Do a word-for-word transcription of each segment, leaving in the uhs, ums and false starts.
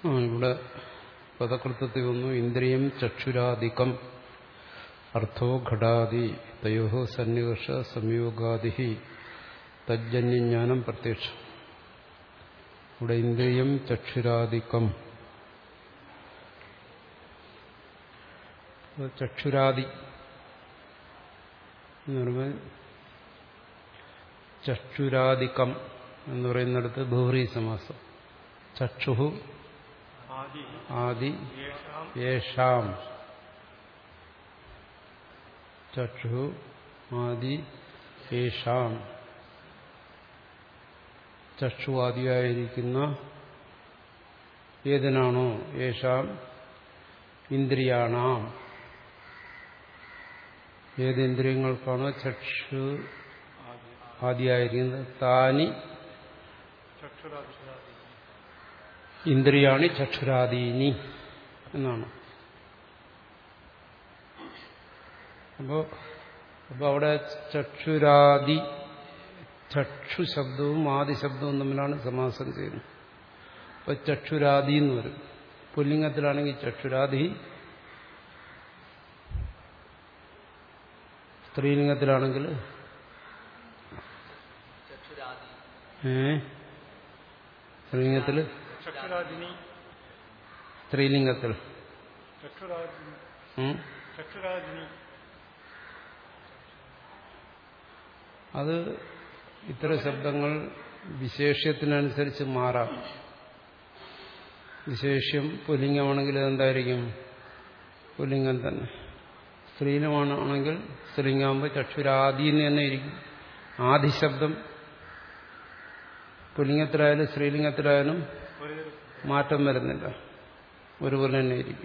ആ ഇവിടെ പദകൃത്യത്തിൽ വന്നു ഇന്ദ്രിയം ചക്ഷുരാദികം അർത്ഥോ ഘടാദി തയോ സന്നികർഷ സംയോഗാദി തജ്ജന്യജ്ഞാനം പ്രത്യക്ഷം. ഇവിടെ ഇന്ദ്രിയം ചക്ഷുരാദികം, ചക്ഷുരാദി എന്ന് പറയുമ്പോൾ ചക്ഷുരാദികം എന്ന് പറയുന്നിടത്ത് ബഹുറി സമാസം. ചക്ഷു ആദി യേഷാം, ചക്ഷു ആദി യേഷാം, ചക്ഷു ആദിയായിരിക്കുന്ന ഏതിനാണോ യേഷാം ഇന്ദ്രിയാണാം, ഏത് ഇന്ദ്രിയങ്ങൾക്കാണോ ചക്ഷു ആദിയായിരിക്കുന്നത് താനി ഇന്ദ്രിയാണി ചക്ഷുരാദീനി എന്നാണ്. അപ്പോ അപ്പൊ അവിടെ ചക്ഷുരാദി, ചക്ഷു ശബ്ദവും ആദി ശബ്ദവും തമ്മിലാണ് സമാസം ചെയ്യുന്നത്. അപ്പൊ ചക്ഷുരാദി എന്ന് വരും. പുല്ലിംഗത്തിലാണെങ്കിൽ ചക്ഷുരാദി, സ്ത്രീലിംഗത്തിലാണെങ്കിൽ ഏ സ്ത്രീലിംഗത്തില് സ്ത്രീലിംഗത്തിൽ അത് ഇത്തരം ശബ്ദങ്ങൾ വിശേഷ്യത്തിനനുസരിച്ച് മാറാം. വിശേഷ്യം പുല്ലിംഗമാണെങ്കിൽ അതെന്തായിരിക്കും? പുല്ലിംഗം തന്നെ. സ്ത്രീലിംഗമാണെങ്കിൽ സ്ത്രീലിംഗമാകുമ്പോൾ ചക്ഷുരാദി എന്ന് തന്നെ ഇരിക്കും. ആദിശബ്ദം പുല്ലിംഗത്തിലായാലും സ്ത്രീലിംഗത്തിലായാലും മാറ്റം വരുന്നില്ല, ഒരുപോലെ തന്നെ ഇരിക്കും.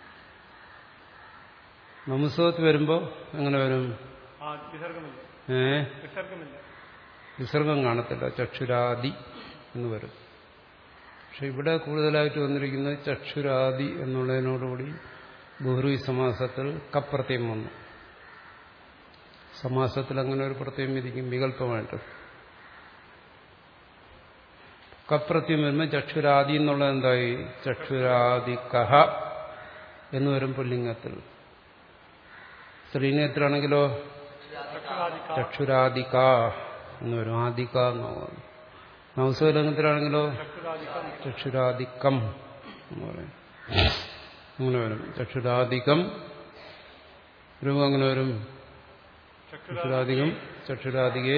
നമസ്കൃതത്തിൽ വരുമ്പോൾ എങ്ങനെ വരും? ഏ വിസർഗം കാണത്തില്ല, ചക്ഷുരാദി എന്ന് വരും. പക്ഷെ ഇവിടെ കൂടുതലായിട്ട് വന്നിരിക്കുന്നത് ചക്ഷുരാദി എന്നുള്ളതിനോടുകൂടി ബഹുറി സമാസത്തിൽ കപ്രത്യം വന്നു. സമാസത്തിൽ അങ്ങനെ ഒരു പ്രത്യം ഇരിക്കും വികല്പമായിട്ട്. കപ്രത്യം വരുമ്പോൾ ചക്ഷുരാദി എന്നുള്ളത് എന്തായി? ചക്ഷുരാദികഹ എന്ന് വരും പുല്ലിംഗത്തിൽ. സ്ത്രീലിംഗത്തിലാണെങ്കിലോ ചക്ഷുരാദിക എന്ന് വരും, ആദിക എന്നാണ്. നവസ്വലിംഗത്തിലാണെങ്കിലോ ചക്ഷുരാദികം എന്ന് പറയും. അങ്ങനെ വരും. ചക്ഷുരാദികം രൂപം അങ്ങനെ വരും. ചക്ഷുരാദികം ചക്ഷുരാദികെ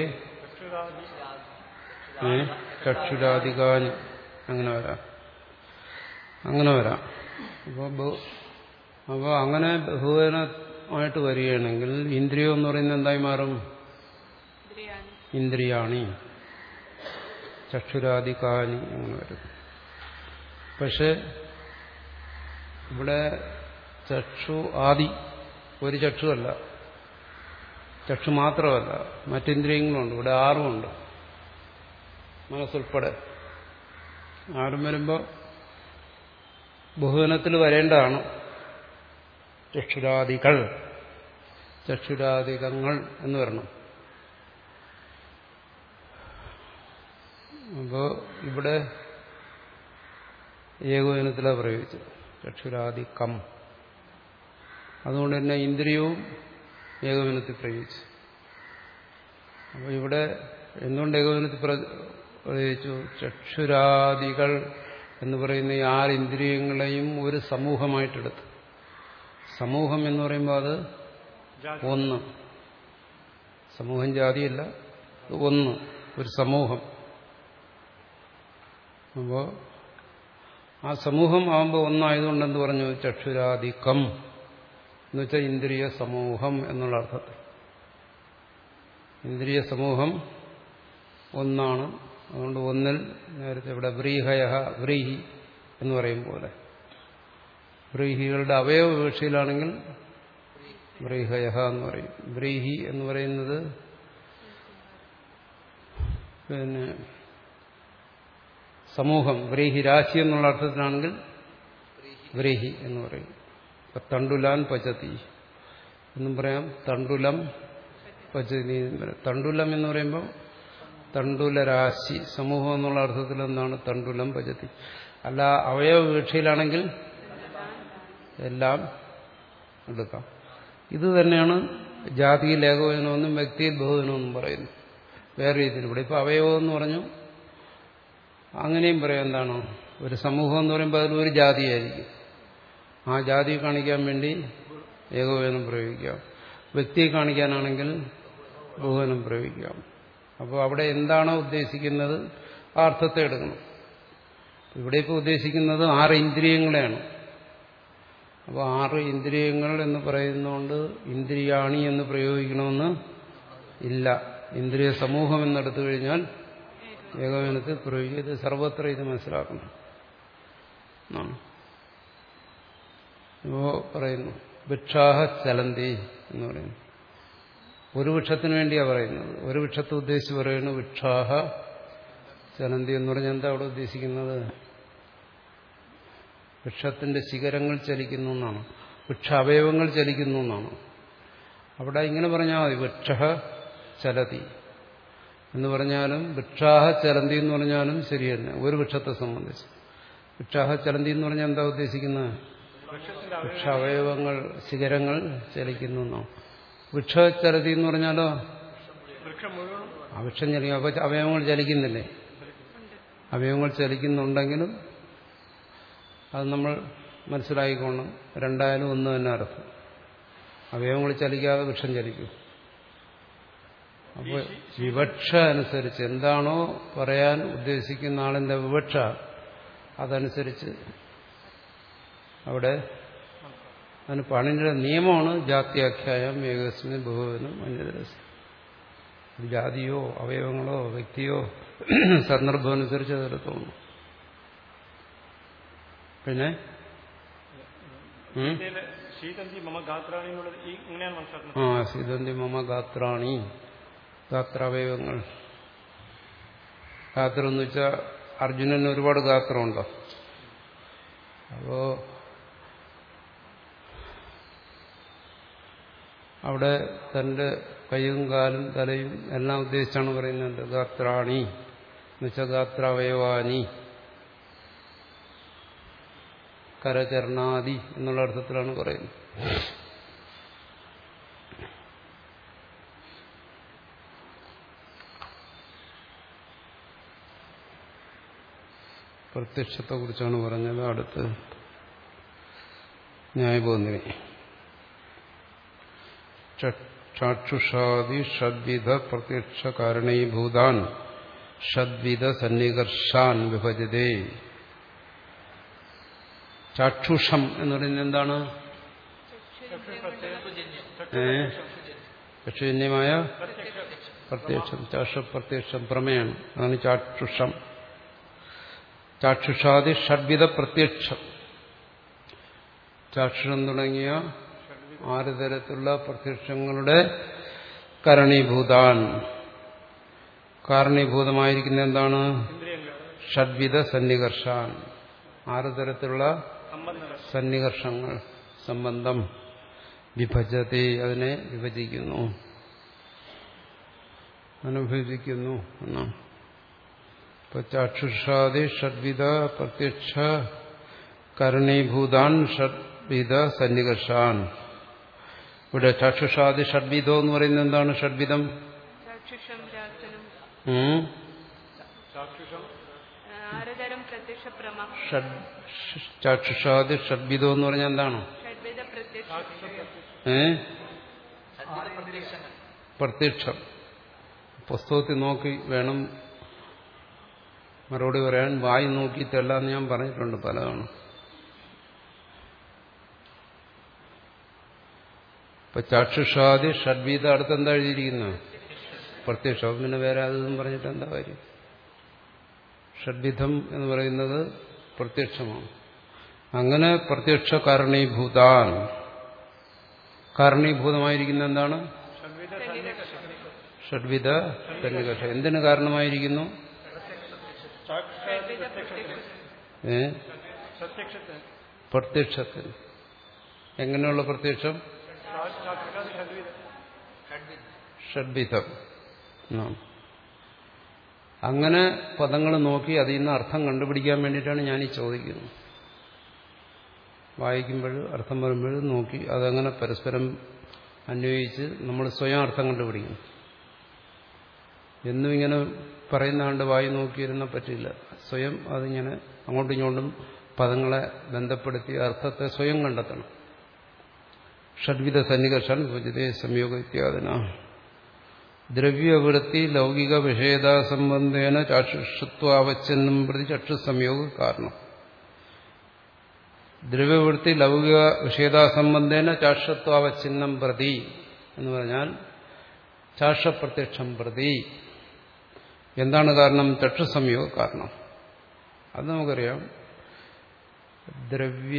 ചക്ഷുരാദികാനി അങ്ങനെ വരാം, അങ്ങനെ വരാം. അപ്പോൾ അപ്പോൾ അങ്ങനെ ബഹുവചനമായിട്ട് വരികയാണെങ്കിൽ ഇന്ദ്രിയം എന്ന് പറയുന്നത് എന്തായി മാറും? ഇന്ദ്രിയാണി ചക്ഷുരാദികാനി അങ്ങനെ വരും. പക്ഷെ ഇവിടെ ചക്ഷു ആദി ഒരു ചക്ഷുവല്ല, ചക്ഷു മാത്രമല്ല, മറ്റിന്ദ്രിയങ്ങളുണ്ട്. ഇവിടെ ആറുമുണ്ട്, മനസ്സുൾപ്പെടെ. ആറും വരുമ്പോൾ ബഹുവനത്തിൽ വരേണ്ടതാണ്. ചക്ഷുരാദികൾ ചക്ഷുരാദികങ്ങൾ എന്ന് വരണം. അപ്പോൾ ഇവിടെ ഏകവചനത്തിലാണ് പ്രയോഗിച്ചത്, ചക്ഷുരാദികം. അതുകൊണ്ട് തന്നെ ഇന്ദ്രിയവും ഏകവചനത്തിൽ പ്രയോഗിച്ചു. അപ്പോൾ ഇവിടെ എന്തുകൊണ്ട് ഏകവചനത്തിൽ പ്രയോഗിച്ചു? ചക്ഷുരാദികൾ എന്ന് പറയുന്ന ഈ ആറ് ഇന്ദ്രിയങ്ങളെയും ഒരു സമൂഹമായിട്ടെടുത്തു. സമൂഹം എന്ന് പറയുമ്പോൾ അത് ഒന്ന്, സമൂഹം ജാതിയല്ല, ഒന്ന്, ഒരു സമൂഹം. അപ്പോൾ ആ സമൂഹം ആകുമ്പോൾ ഒന്നായതുകൊണ്ട് എന്ത് പറഞ്ഞു? ചക്ഷുരാദികം എന്ന് വെച്ചാൽ ഇന്ദ്രിയ സമൂഹം എന്നുള്ള അർത്ഥത്തിൽ. ഇന്ദ്രിയ സമൂഹം ഒന്നാണ്. അതുകൊണ്ട് ഒന്നിൽ നേരത്തെ ഇവിടെ വ്രീഹയ വ്രീഹി എന്ന് പറയും പോലെ, വ്രീഹികളുടെ അവയവ വിവക്ഷയിലാണെങ്കിൽ വ്രീഹയ എന്ന് പറയും. വ്രീഹി എന്ന് പറയുന്നത് പിന്നെ സമൂഹം, വ്രീഹി രാശി എന്നുള്ള അർത്ഥത്തിലാണെങ്കിൽ വ്രീഹി എന്ന് പറയും. ഇപ്പൊ തണ്ടുലാൻ പചതി എന്നും പറയാം, തണ്ടുലം പചതി. തണ്ടുലം എന്ന് പറയുമ്പോൾ തണ്ടുല രാശി, സമൂഹം എന്നുള്ള അർത്ഥത്തിൽ എന്താണ്? തണ്ടുലം പചതി. അല്ല അവയവ വീക്ഷയിലാണെങ്കിൽ എല്ലാം എടുക്കാം. ഇത് തന്നെയാണ് ജാതിയിൽ ഏകവചനമെന്നും വ്യക്തിയിൽ ബഹുവചനമെന്നും പറയുന്നു. വേറെ രീതിയിൽ ഇവിടെ ഇപ്പോൾ അവയവം എന്ന് പറഞ്ഞു, അങ്ങനെയും പറയാം. എന്താണോ ഒരു സമൂഹം എന്ന് പറയുമ്പോൾ അതിലൊരു ജാതിയായിരിക്കും. ആ ജാതി കാണിക്കാൻ വേണ്ടി ഏകവചനം പ്രയോഗിക്കാം. വ്യക്തിയെ കാണിക്കാനാണെങ്കിൽ ബഹുവചനം പ്രയോഗിക്കാം. അപ്പോൾ അവിടെ എന്താണോ ഉദ്ദേശിക്കുന്നത് ആ അർത്ഥത്തെ എടുക്കണം. ഇവിടെ ഇപ്പോൾ ഉദ്ദേശിക്കുന്നത് ആറ് ഇന്ദ്രിയങ്ങളെയാണ്. അപ്പോൾ ആറ് ഇന്ദ്രിയങ്ങൾ എന്ന് പറയുന്നതുകൊണ്ട് ഇന്ദ്രിയാണി എന്ന് പ്രയോഗിക്കണമെന്ന് ഇല്ല. ഇന്ദ്രിയ സമൂഹം എന്നെടുത്തു കഴിഞ്ഞാൽ ഏകവചനത്തിൽ പ്രയോഗിക്കുക. ഇത് സർവത്ര ഇത് മനസ്സിലാക്കണം. ഇപ്പോ പറയുന്നു വൃക്ഷാഹ ചലന്തി എന്ന് പറയുന്നു. ഒരു വൃക്ഷത്തിന് വേണ്ടിയാണ് പറയുന്നത്. ഒരു വൃക്ഷത്തെ ഉദ്ദേശിച്ച് പറയുന്നു വൃക്ഷാഹ ചലന്തി എന്ന് പറഞ്ഞാൽ എന്താ അവിടെ ഉദ്ദേശിക്കുന്നത്? വൃക്ഷത്തിന്റെ ശിഖരങ്ങൾ ചലിക്കുന്നു എന്നാണ്, വൃക്ഷ അവയവങ്ങൾ ചലിക്കുന്നു എന്നാണ്. അവിടെ ഇങ്ങനെ പറഞ്ഞാൽ മതി, വൃക്ഷ ചലതി എന്ന് പറഞ്ഞാലും വൃക്ഷാഹ ചലന്തി എന്ന് പറഞ്ഞാലും ശരി തന്നെ. ഒരു വൃക്ഷത്തെ സംബന്ധിച്ച് വൃക്ഷാഹ ചലന്തി എന്ന് പറഞ്ഞാൽ എന്താ ഉദ്ദേശിക്കുന്നത്? വൃക്ഷ അവയവങ്ങൾ ശിഖരങ്ങൾ ചലിക്കുന്നു എന്നാണ്. വൃക്ഷചലതി എന്ന് പറഞ്ഞാലോ ആ വൃക്ഷം ചലിക്കും. അപ്പൊ അവയവങ്ങൾ ചലിക്കുന്നില്ലേ? അവയവങ്ങൾ ചലിക്കുന്നുണ്ടെങ്കിലും അത് നമ്മൾ മനസ്സിലാക്കിക്കോണം. രണ്ടായാലും ഒന്ന് തന്നെ അർത്ഥം. അവയവങ്ങൾ ചലിക്കാതെ വൃക്ഷം ചലിക്കും. അപ്പോൾ വിവക്ഷ അനുസരിച്ച് എന്താണോ പറയാൻ ഉദ്ദേശിക്കുന്ന ആളിന്റെ വിവക്ഷ അതനുസരിച്ച് അവിടെ അതിന് പാണിനിയുടെ നിയമമാണ് ജാത്യാഖ്യായം ഏകസ്മിൻ ബഹുവചനം അന്യതരസ്യ. ജാതിയോ അവയവങ്ങളോ വ്യക്തിയോ സന്ദർഭം അനുസരിച്ച് അതെടുത്തോളൂ. പിന്നെ ആ സീതന്തി മമ ഗാത്രാണി, ഗാത്രാവയവങ്ങൾ. ഗാത്രം എന്ന് വെച്ചാൽ അർജുനന് ഒരുപാട് ഗാത്രമുണ്ടോ? അപ്പോ അവിടെ തന്റെ കൈയും കാലും തലയും എല്ലാം ഉദ്ദേശിച്ചാണ് പറയുന്നത്. ഗാത്രാണി എന്ന് വെച്ചാൽ ഗാത്രാവയവാനി, കരചരണാദി എന്നുള്ള അർത്ഥത്തിലാണ് പറയുന്നത്. പ്രത്യക്ഷത്തെ കുറിച്ചാണ് പറഞ്ഞത്. അടുത്ത് ന്യായബോധിനി. ചാക്ഷുഷാദി ഷഡ്വിധ പ്രത്യക്ഷ കാരണീഭൂതാൻ ഷഡ്വിധ സന്നികർഷാൻ വിഭജതേ. ചാക്ഷുഷം എന്ന് പറയുന്നത് എന്താണ്? ചക്ഷുജന്യമായ പ്രത്യക്ഷം. ചാക്ഷുപ്രത്യക്ഷം പ്രമേയാണ്. അതാണ് ചാക്ഷുഷം. ചാക്ഷുഷാദി ഷഡ്വിധ പ്രത്യക്ഷം. ചാക്ഷുഷം തുടങ്ങിയ ആറ് തരത്തിലുള്ള പ്രത്യക്ഷങ്ങളുടെ കരണീഭൂതാൻ, കാരണീഭൂതമായിരിക്കുന്ന എന്താണ്? ഷഡ്വിധ സന്നികർഷാൻ, ആറ് തരത്തിലുള്ള സന്നികർഷങ്ങൾ, സംബന്ധം. വിഭജതി, അതിനെ വിഭജിക്കുന്നു, അനുഭവിക്കുന്നു എന്നാണ്. ഇപ്പൊ ചാക്ഷുഷാദി ഷഡ്വിധ പ്രത്യക്ഷ കരണീഭൂതാൻ ഷഡ്വിധ സന്നികർഷാൻ. ഇവിടെ ചാക്ഷുഷാദി ഷഡ്വിധം എന്ന് പറയുന്നത് എന്താണ്? ഷഡ്വിധം ചാക്ഷുഷാദി ഷഡ്വിധം എന്ന് പറഞ്ഞാൽ എന്താണ്? ഏ പ്രത്യക്ഷം. പുസ്തകത്തിൽ നോക്കി വേണം മറുപടി പറയാൻ. വായി നോക്കിയിട്ടല്ല എന്ന് ഞാൻ പറഞ്ഞിട്ടുണ്ട് പലതാണ്. ഇപ്പൊ ചാക്ഷുഷാദി ഷഡ്വിധ അടുത്ത് എന്താ എഴുതിയിരിക്കുന്നത്? പ്രത്യക്ഷം. പിന്നെ വേറെ അതൊന്നും പറഞ്ഞിട്ട് എന്താ കാര്യം? ഷഡ്വിധം എന്ന് പറയുന്നത് പ്രത്യക്ഷമാണ്. അങ്ങനെ പ്രത്യക്ഷ കാരണീഭൂതാൻ, കാരണീഭൂതമായിരിക്കുന്ന എന്താണ്? ഷഡ്വിധ സന്നികർഷം. എന്തിനു കാരണമായിരിക്കുന്നു? ഏ പ്രത്യക്ഷത്തിന്. എങ്ങനെയുള്ള പ്രത്യക്ഷം? ഷഡ്വിധം. അങ്ങനെ പദങ്ങൾ നോക്കി അതിൽ നിന്ന് അർത്ഥം കണ്ടുപിടിക്കാൻ വേണ്ടിയിട്ടാണ് ഞാൻ ഈ ചോദിക്കുന്നത്. വായിക്കുമ്പോൾ അർത്ഥം വരുമ്പോൾ നോക്കി അതങ്ങനെ പരസ്പരം അന്വയിച്ച് നമ്മൾ സ്വയം അർത്ഥം കണ്ടുപിടിക്കും. എന്നും ഇങ്ങനെ പറയുന്നാണ്ട് വായി നോക്കിയിരുന്നാൽ പറ്റില്ല. സ്വയം അതിങ്ങനെ അങ്ങോട്ടും ഇങ്ങോട്ടും പദങ്ങളെ ബന്ധപ്പെടുത്തി അർത്ഥത്തെ സ്വയം കണ്ടെത്തണം. ഷഡ്വിധ സന്നികർഷൻ ഭുജിതേ സംയോഗ ഇത്യാദിന ദ്രവ്യവൃത്തി ലൗകിക വിഷയതാ സംബന്ധേന ചാക്ഷുഷത്വാവച്ഛന്നം പ്രതി ചക്ഷുസംയോഗ കാരണം. ദ്രവ്യവൃത്തി ലൗകിക വിഷയതാ സംബന്ധേന ചാക്ഷത്വാവച്ഛിന്നം പ്രതി എന്ന് പറഞ്ഞാൽ ചാക്ഷപ്രത്യക്ഷം പ്രതി എന്താണ് കാരണം? ചക്ഷുസംയോഗ കാരണം. അത് നമുക്കറിയാം. ദ്രവ്യ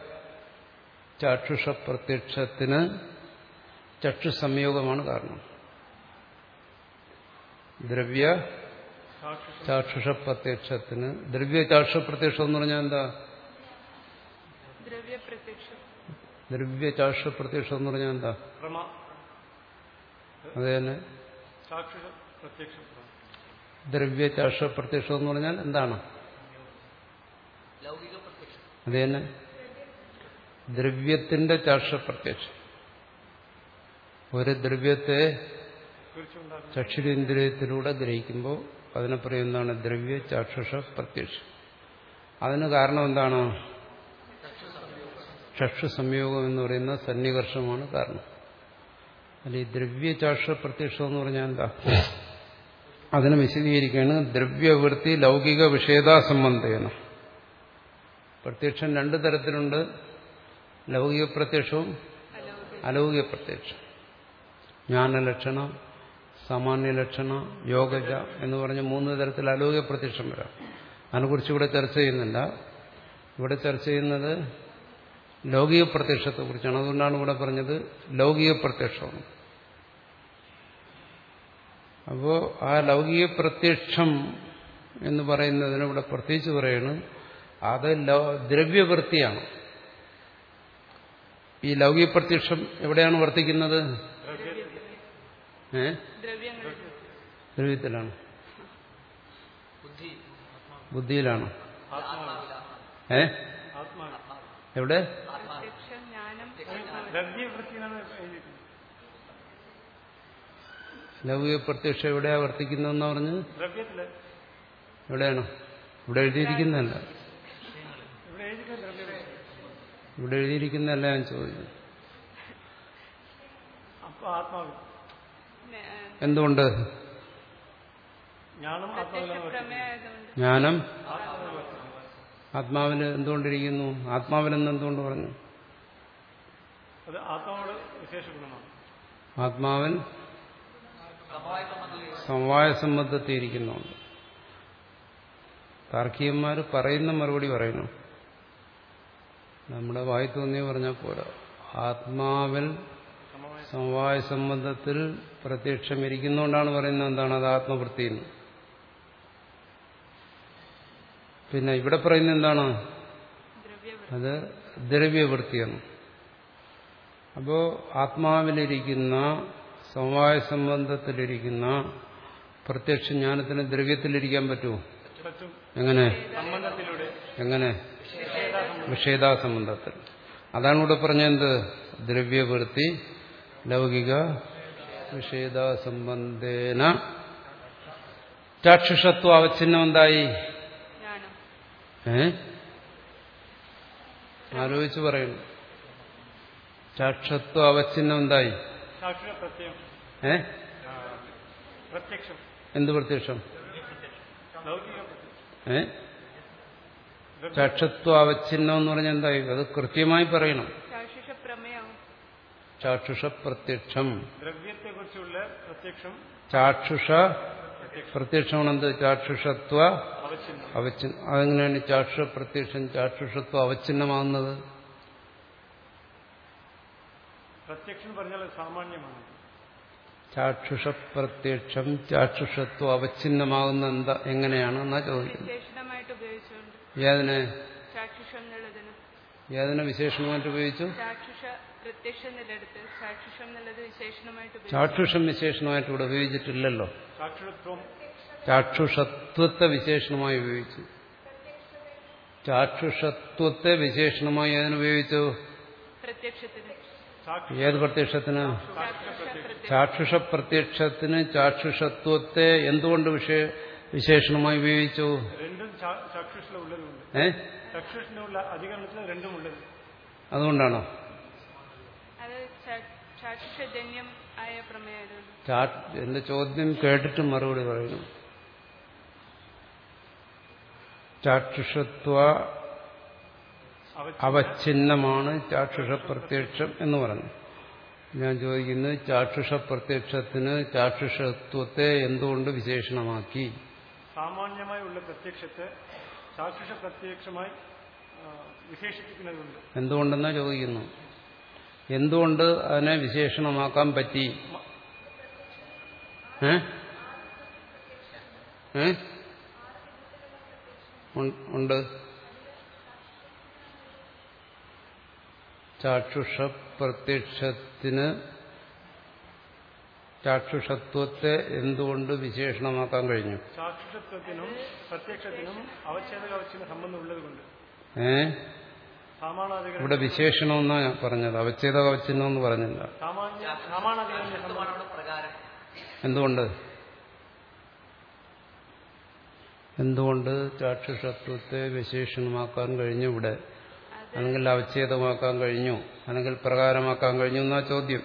ചാക്ഷുഷപ്രത്യക്ഷത്തിന് ചക്ഷുസംയോഗമാണ് കാരണം. ദ്രവ്യ ചാക്ഷുഷപ്രത്യക്ഷത്തിന് ദ്രവ്യ ചാക്ഷുഷപ്രത്യക്ഷം എന്ന് പറഞ്ഞാൽ എന്താ? ദ്രവ്യ ചാക്ഷുഷപ്രത്യക്ഷം എന്ന് പറഞ്ഞാൽ എന്താ? അത് തന്നെ. ദ്രവ്യ ചാക്ഷുഷപ്രത്യക്ഷം എന്ന് പറഞ്ഞാൽ എന്താണ്? അത് തന്നെ. ദ്രവ്യത്തിന്റെ ചാക്ഷുഷപ്രത്യക്ഷം. ഒരു ദ്രവ്യത്തെ ചക്ഷുരേന്ദ്രിയത്തിലൂടെ ഗ്രഹിക്കുമ്പോൾ അതിനെ പറയുന്നതാണ് ദ്രവ്യ ചാക്ഷുഷ പ്രത്യക്ഷം. അതിന് കാരണം എന്താണ്? ചക്ഷു സംയോഗം എന്ന് പറയുന്ന സന്നികർഷമാണ് കാരണം. അല്ല ഈ ദ്രവ്യ ചാക്ഷുഷ പ്രത്യക്ഷം എന്ന് പറഞ്ഞാൽ എന്താ? അതിനെ വിശദീകരിക്കുകയാണ്. ദ്രവ്യവൃത്തി ലൗകിക വിഷയതാ സംബന്ധേന. പ്രത്യക്ഷം രണ്ടു തരത്തിലുണ്ട്. ലൗകിക പ്രത്യക്ഷവും അലൗകിക പ്രത്യക്ഷം. ജ്ഞാനലക്ഷണ, സാമാന്യലക്ഷണ, യോഗജ എന്ന് പറഞ്ഞ മൂന്ന് തരത്തിൽ അലൗകിക പ്രത്യക്ഷം വരാം. അതിനെക്കുറിച്ച് ഇവിടെ ചർച്ച ചെയ്യുന്നില്ല. ഇവിടെ ചർച്ച ചെയ്യുന്നത് ലൗകിക പ്രത്യക്ഷത്തെക്കുറിച്ചാണ്. അതുകൊണ്ടാണ് ഇവിടെ പറഞ്ഞത് ലൗകിക പ്രത്യക്ഷമാണ്. അപ്പോൾ ആ ലൗകിക പ്രത്യക്ഷം എന്ന് പറയുന്നതിന് ഇവിടെ പ്രത്യേകിച്ച് പറയുന്നു, അത് ദ്രവ്യവൃത്തിയാണ്. ഈ ലൗകിക പ്രത്യക്ഷം എവിടെയാണ് വർത്തിക്കുന്നത്? ഏ ദ്രവ്യത്തിലാണ്, ബുദ്ധിയിലാണ്. ഏ എവിടെ? ലൗകിക പ്രത്യക്ഷം എവിടെയാ വർത്തിക്കുന്നതെന്ന് പറഞ്ഞ് എവിടെയാണ്? ഇവിടെ എഴുതിയിരിക്കുന്നതല്ല. ഇവിടെ എഴുതിയിരിക്കുന്നതല്ല ഞാൻ ചോദിക്കുന്നു. എന്തുകൊണ്ട്? ജ്ഞാനം ആത്മാവിൽ എന്തുകൊണ്ടിരിക്കുന്നു? ആത്മാവിലെന്ന് എന്തുകൊണ്ട് പറഞ്ഞു? ആത്മാവൻ സമവായ സംബന്ധത്തിൽ ഇരിക്കുന്നുണ്ട്. താർക്കികന്മാർ പറയുന്ന മറുപടി പറയുന്നു. നമ്മുടെ വായി തോന്നിയ പറഞ്ഞാൽ പോരാ. ആത്മാവിൽ സമവായ സംബന്ധത്തിൽ പ്രത്യക്ഷം ഇരിക്കുന്നതുകൊണ്ടാണ് പറയുന്നത് എന്താണ്? അത് ആത്മവൃത്തിയെന്ന്. പിന്നെ ഇവിടെ പറയുന്നത് എന്താണ്? അത് ദ്രവ്യവൃത്തിയെന്ന്. അപ്പോ ആത്മാവിലിരിക്കുന്ന സമവായ സംബന്ധത്തിലിരിക്കുന്ന പ്രത്യക്ഷ ജ്ഞാനത്തിന് ദ്രവ്യത്തിലിരിക്കാൻ പറ്റുമോ? എങ്ങനെ? എങ്ങനെ? വിഷേദാ സംബന്ധത്തിൽ. അതാണ് ഇവിടെ പറഞ്ഞത്. ദ്രവ്യവൃത്തി ലൗകിക വിഷേദാ സംബന്ധേന ചാക്ഷുഷത്വ അവച്ഛിന്നം എന്തായി? ഏ ആലോചിച്ച് പറയുന്നു. ചാക്ഷത്വ അവച്ഛിന്നം എന്തായി? ഏ എന്ത് പ്രത്യക്ഷം? ഏ ചാക്ഷത്വ അവച്ഛിന്നം എന്ന് പറഞ്ഞാൽ എന്തായി? അത് കൃത്യമായി പറയണം. ചാക്ഷുഷ പ്രത്യക്ഷം. ചാക്ഷുഷ പ്രത്യക്ഷമാണ് എന്ത്? ചാക്ഷുഷത്വ അവച്ഛിന്നം. അതെങ്ങനെയാണ് ചാക്ഷുഷ പ്രത്യക്ഷം ചാക്ഷുഷത്വ അവച്ഛിന്നമാകുന്നത്? പ്രത്യക്ഷം പറഞ്ഞാൽ സാമാന്യമാണ്. ചാക്ഷുഷ പ്രത്യക്ഷം ചാക്ഷുഷത്വ അവച്ഛിന്നമാകുന്ന എന്താ എങ്ങനെയാണ് എന്നാ ചോദിക്കുന്നത്. ഏതിനെ ഏതിനെ വിശേഷണമായിട്ട് ഉപയോഗിച്ചു? ചാക്ഷുഷം വിശേഷണമായിട്ട് ഇവിടെ ഉപയോഗിച്ചിട്ടില്ലല്ലോ. ചാക്ഷുഷത്വത്തെ വിശേഷണമായി ഉപയോഗിച്ചു. ചാക്ഷുഷത്വത്തെ വിശേഷണമായി അതിനുപയോഗിച്ചു. ഏത് പ്രത്യക്ഷത്തിന്? ചാക്ഷുഷ പ്രത്യക്ഷത്തിന് ചാക്ഷുഷത്വത്തെ എന്തുകൊണ്ട് വിഷയ വിശേഷണമായി ഉപയോഗിച്ചു? ഏ അതുകൊണ്ടാണോ? എന്റെ ചോദ്യം കേട്ടിട്ട് മറുപടി പറയുന്നു. ചാക്ഷുഷത്വ അവച്ഛിന്നമാണ് ചാക്ഷുഷ പ്രത്യക്ഷം എന്ന് പറഞ്ഞു. ഞാൻ ചോദിക്കുന്നത് ചാക്ഷുഷ പ്രത്യക്ഷത്തിന് ചാക്ഷുഷത്വത്തെ എന്തുകൊണ്ട് വിശേഷണമാക്കി? സാമാന്യമായുള്ള പ്രത്യക്ഷത്തെ ചാക്ഷുഷ പ്രത്യക്ഷമായി വിശേഷിപ്പിക്കുന്നതുണ്ട്. എന്തുകൊണ്ടെന്നാ ചോദിക്കുന്നു. എന്തുകൊണ്ട് അതിനെ വിശേഷണമാക്കാൻ പറ്റി? ഏ ഏ ഉണ്ട്. ചാക്ഷുഷ പ്രത്യക്ഷത്തിന് ചാക്ഷുഷത്വത്തെ എന്തുകൊണ്ട് വിശേഷണമാക്കാൻ കഴിഞ്ഞു? ചാക്ഷുഷത്വത്തിനും പ്രത്യക്ഷത്തിനും അവച്ഛേദകവച്ഛിന്ന സംബന്ധമുള്ളതുകൊണ്ട്. ഏ ഇവിടെ വിശേഷണം എന്നാ പറഞ്ഞത്, അവച്ഛേദകവച്ഛിന്നം എന്ന് പറഞ്ഞില്ല. എന്തുകൊണ്ട് എന്തുകൊണ്ട് ചാക്ഷുഷത്വത്തെ വിശേഷണമാക്കാൻ കഴിഞ്ഞു ഇവിടെ? അല്ലെങ്കിൽ അവച്ഛേദമാക്കാൻ കഴിഞ്ഞു, അല്ലെങ്കിൽ പ്രകാരമാക്കാൻ കഴിഞ്ഞു എന്നാ ചോദ്യം.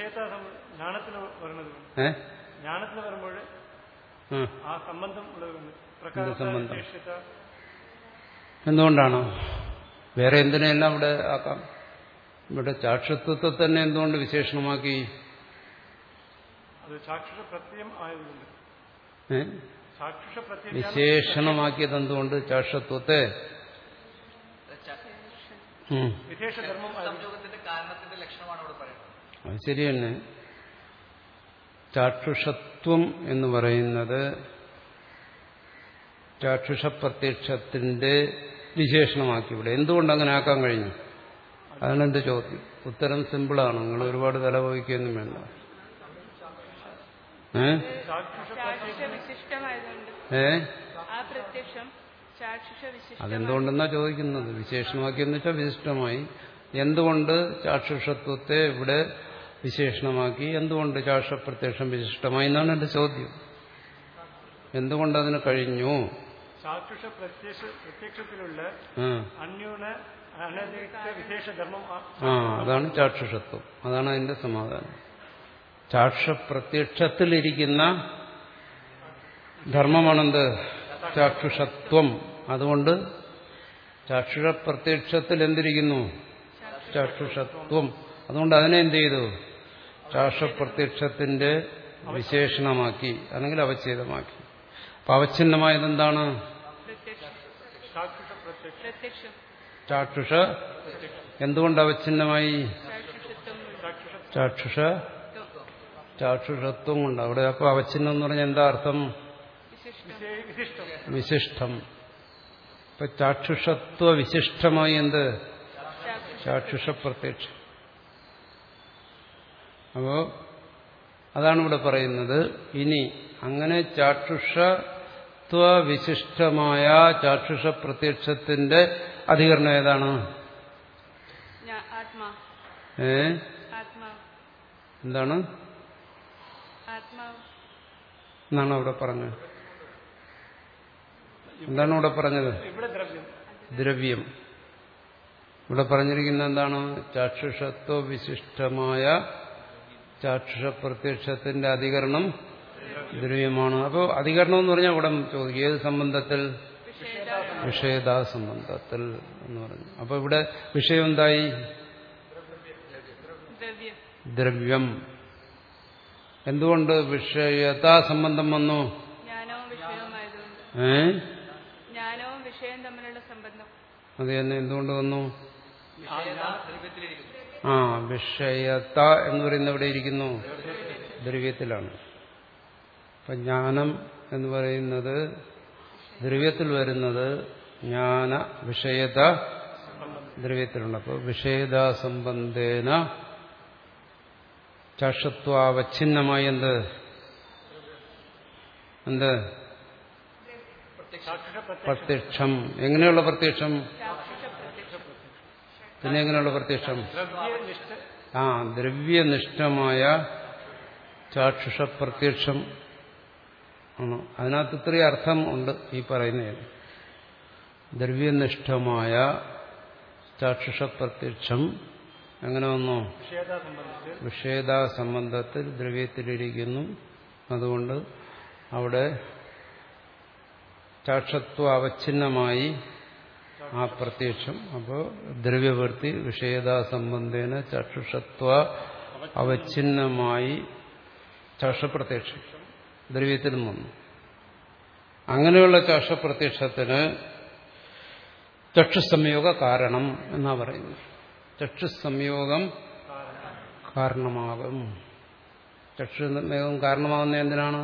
സംബന്ധം എന്തുകൊണ്ടാണ്? വേറെ എന്തിനെല്ലാം ഇവിടെ ആക്കാം. ഇവിടെ ചാക്ഷുത്വത്തെ തന്നെ എന്തുകൊണ്ട് വിശേഷണമാക്കി? വിശേഷണമാക്കിയത് എന്തുകൊണ്ട് ചാക്ഷത്വത്തെ? അത് ശരി തന്നെ. ചാക്ഷുഷത്വം എന്ന് പറയുന്നത് ചാക്ഷുഷ പ്രത്യക്ഷത്തിന്റെ വിശേഷണമാക്കി ഇവിടെ. എന്തുകൊണ്ട് അങ്ങനെ ആക്കാൻ കഴിഞ്ഞു? അതിനെന്ത് ചോദ്യം? ഉത്തരം സിമ്പിളാണ്. നിങ്ങൾ ഒരുപാട് തലവഹിക്കൊന്നും വേണ്ട. ഏ ഏ അതെന്തുകൊണ്ടെന്നാ ചോദിക്കുന്നത്. വിശേഷണമാക്കിയെന്ന് വെച്ചാൽ വിശിഷ്ടമായി. എന്തുകൊണ്ട് ചാക്ഷുഷത്വത്തെ ഇവിടെ വിശേഷണമാക്കി? എന്തുകൊണ്ട് ചാക്ഷുഷ പ്രത്യക്ഷം വിശിഷ്ടമായി എന്നാണ് എന്റെ ചോദ്യം. എന്തുകൊണ്ടതിന് കഴിഞ്ഞു? ചാക്ഷുഷ പ്രത്യക്ഷത്തിലുള്ള ആ അതാണ് ചാക്ഷുഷത്വം. അതാണ് അതിന്റെ സമാധാനം. ചാക്ഷുഷ പ്രത്യക്ഷത്തിലിരിക്കുന്ന ധർമ്മമാണെന്ത്? ചാക്ഷുഷത്വം. അതുകൊണ്ട് ചാക്ഷുഷ പ്രത്യക്ഷത്തിൽ എന്തിരിക്കുന്നു? ചാക്ഷുഷത്വം. അതുകൊണ്ട് അതിനെ എന്ത് ചെയ്തു? ചാക്ഷുഷ പ്രത്യക്ഷത്തിന്റെ വിശേഷണമാക്കി, അല്ലെങ്കിൽ അവച്ഛേദമാക്കി. അപ്പൊ അവച്ഛിന്നമായത് എന്താണ്? ചാക്ഷുഷ. എന്തുകൊണ്ട് അവച്ഛിന്നമായി? ചാക്ഷുഷ ചാക്ഷുഷത്വം കൊണ്ട്. അവിടെ അപ്പൊ അവച്ഛിന്നം എന്ന് പറഞ്ഞാൽ എന്താ അർത്ഥം? വിശിഷ്ടം. ഇപ്പൊ ചാക്ഷുഷത്വ വിശിഷ്ടമായി എന്ത്? ചാക്ഷുഷ പ്രത്യക്ഷം. അപ്പോ അതാണ് ഇവിടെ പറയുന്നത്. ഇനി അങ്ങനെ ചാക്ഷുഷത്വ വിശിഷ്ടമായ ചാക്ഷുഷ പ്രത്യക്ഷത്തിന്റെ അധികരണം ഏതാണ്? ഏ എന്താണ് എന്നാണ് അവിടെ പറഞ്ഞത്? എന്താണ് ഇവിടെ പറഞ്ഞത്? ദ്രവ്യം. ഇവിടെ പറഞ്ഞിരിക്കുന്ന എന്താണ്? ചാക്ഷുഷത്വ വിശിഷ്ടമായ ചാക്ഷുഷ പ്രത്യക്ഷത്തിന്റെ അധികരണം ദ്രവ്യമാണ്. അപ്പോൾ അധികരണം എന്ന് പറഞ്ഞാൽ ഇവിടെ ചോദിക്കും ഏത് സംബന്ധത്തിൽ? വിഷയതാ സംബന്ധത്തിൽ എന്ന് പറഞ്ഞു. അപ്പൊ ഇവിടെ വിഷയം എന്തായി? ദ്രവ്യം. എന്തുകൊണ്ട് വിഷയതാ സംബന്ധം വന്നു? ഏ അത് തന്നെ. എന്തുകൊണ്ട് വന്നു? ആ വിഷയത എന്ന് പറയുന്നത് എവിടെ ഇരിക്കുന്നു? ദ്രവ്യത്തിലാണ്. അപ്പൊ ജ്ഞാനം എന്ന് പറയുന്നത് ദ്രവ്യത്തിൽ വരുന്നത് ജ്ഞാന വിഷയത ദ്രവ്യത്തിലുണ്ട്. അപ്പോൾ വിഷയത സംബന്ധേന ചാക്ഷത്വാവച്ഛിന്നമായി എന്ത് എന്ത് പ്രത്യക്ഷം. എങ്ങനെയുള്ള പ്രത്യക്ഷം? പിന്നെ എങ്ങനെയുള്ള പ്രത്യക്ഷം? ആ ദ്രവ്യനിഷ്ഠമായ ചാക്ഷുഷ പ്രത്യക്ഷം ആണ്. അതിനകത്ത് ഇത്രയും അർത്ഥം ഉണ്ട് ഈ പറയുന്നതിന്. ദ്രവ്യനിഷ്ഠമായ ചാക്ഷുഷ പ്രത്യക്ഷം എങ്ങനെ വന്നു? വിഷേദാ സംബന്ധത്തിൽ ദ്രവ്യത്തിലിരിക്കുന്നു. അതുകൊണ്ട് അവിടെ ചാക്ഷത്വ അവച്ഛിന്നമായി ആ പ്രത്യക്ഷം. അപ്പോൾ ദ്രവ്യവൃത്തി വിഷേദാ സംബന്ധേന ചക്ഷുഷത്വ അവച്ഛിന്നമായി ചാക്ഷപ്രത്യക്ഷം ദ്രവ്യത്തിലും വന്നു. അങ്ങനെയുള്ള ചാക്ഷപ്രത്യക്ഷത്തിന് ചക്ഷുസംയോഗ കാരണം എന്നാ പറയുന്നത്. ചക്ഷുസംയോഗം കാരണമാകും. ചക്ഷുസംയോഗം കാരണമാകുന്ന എന്തിനാണ്?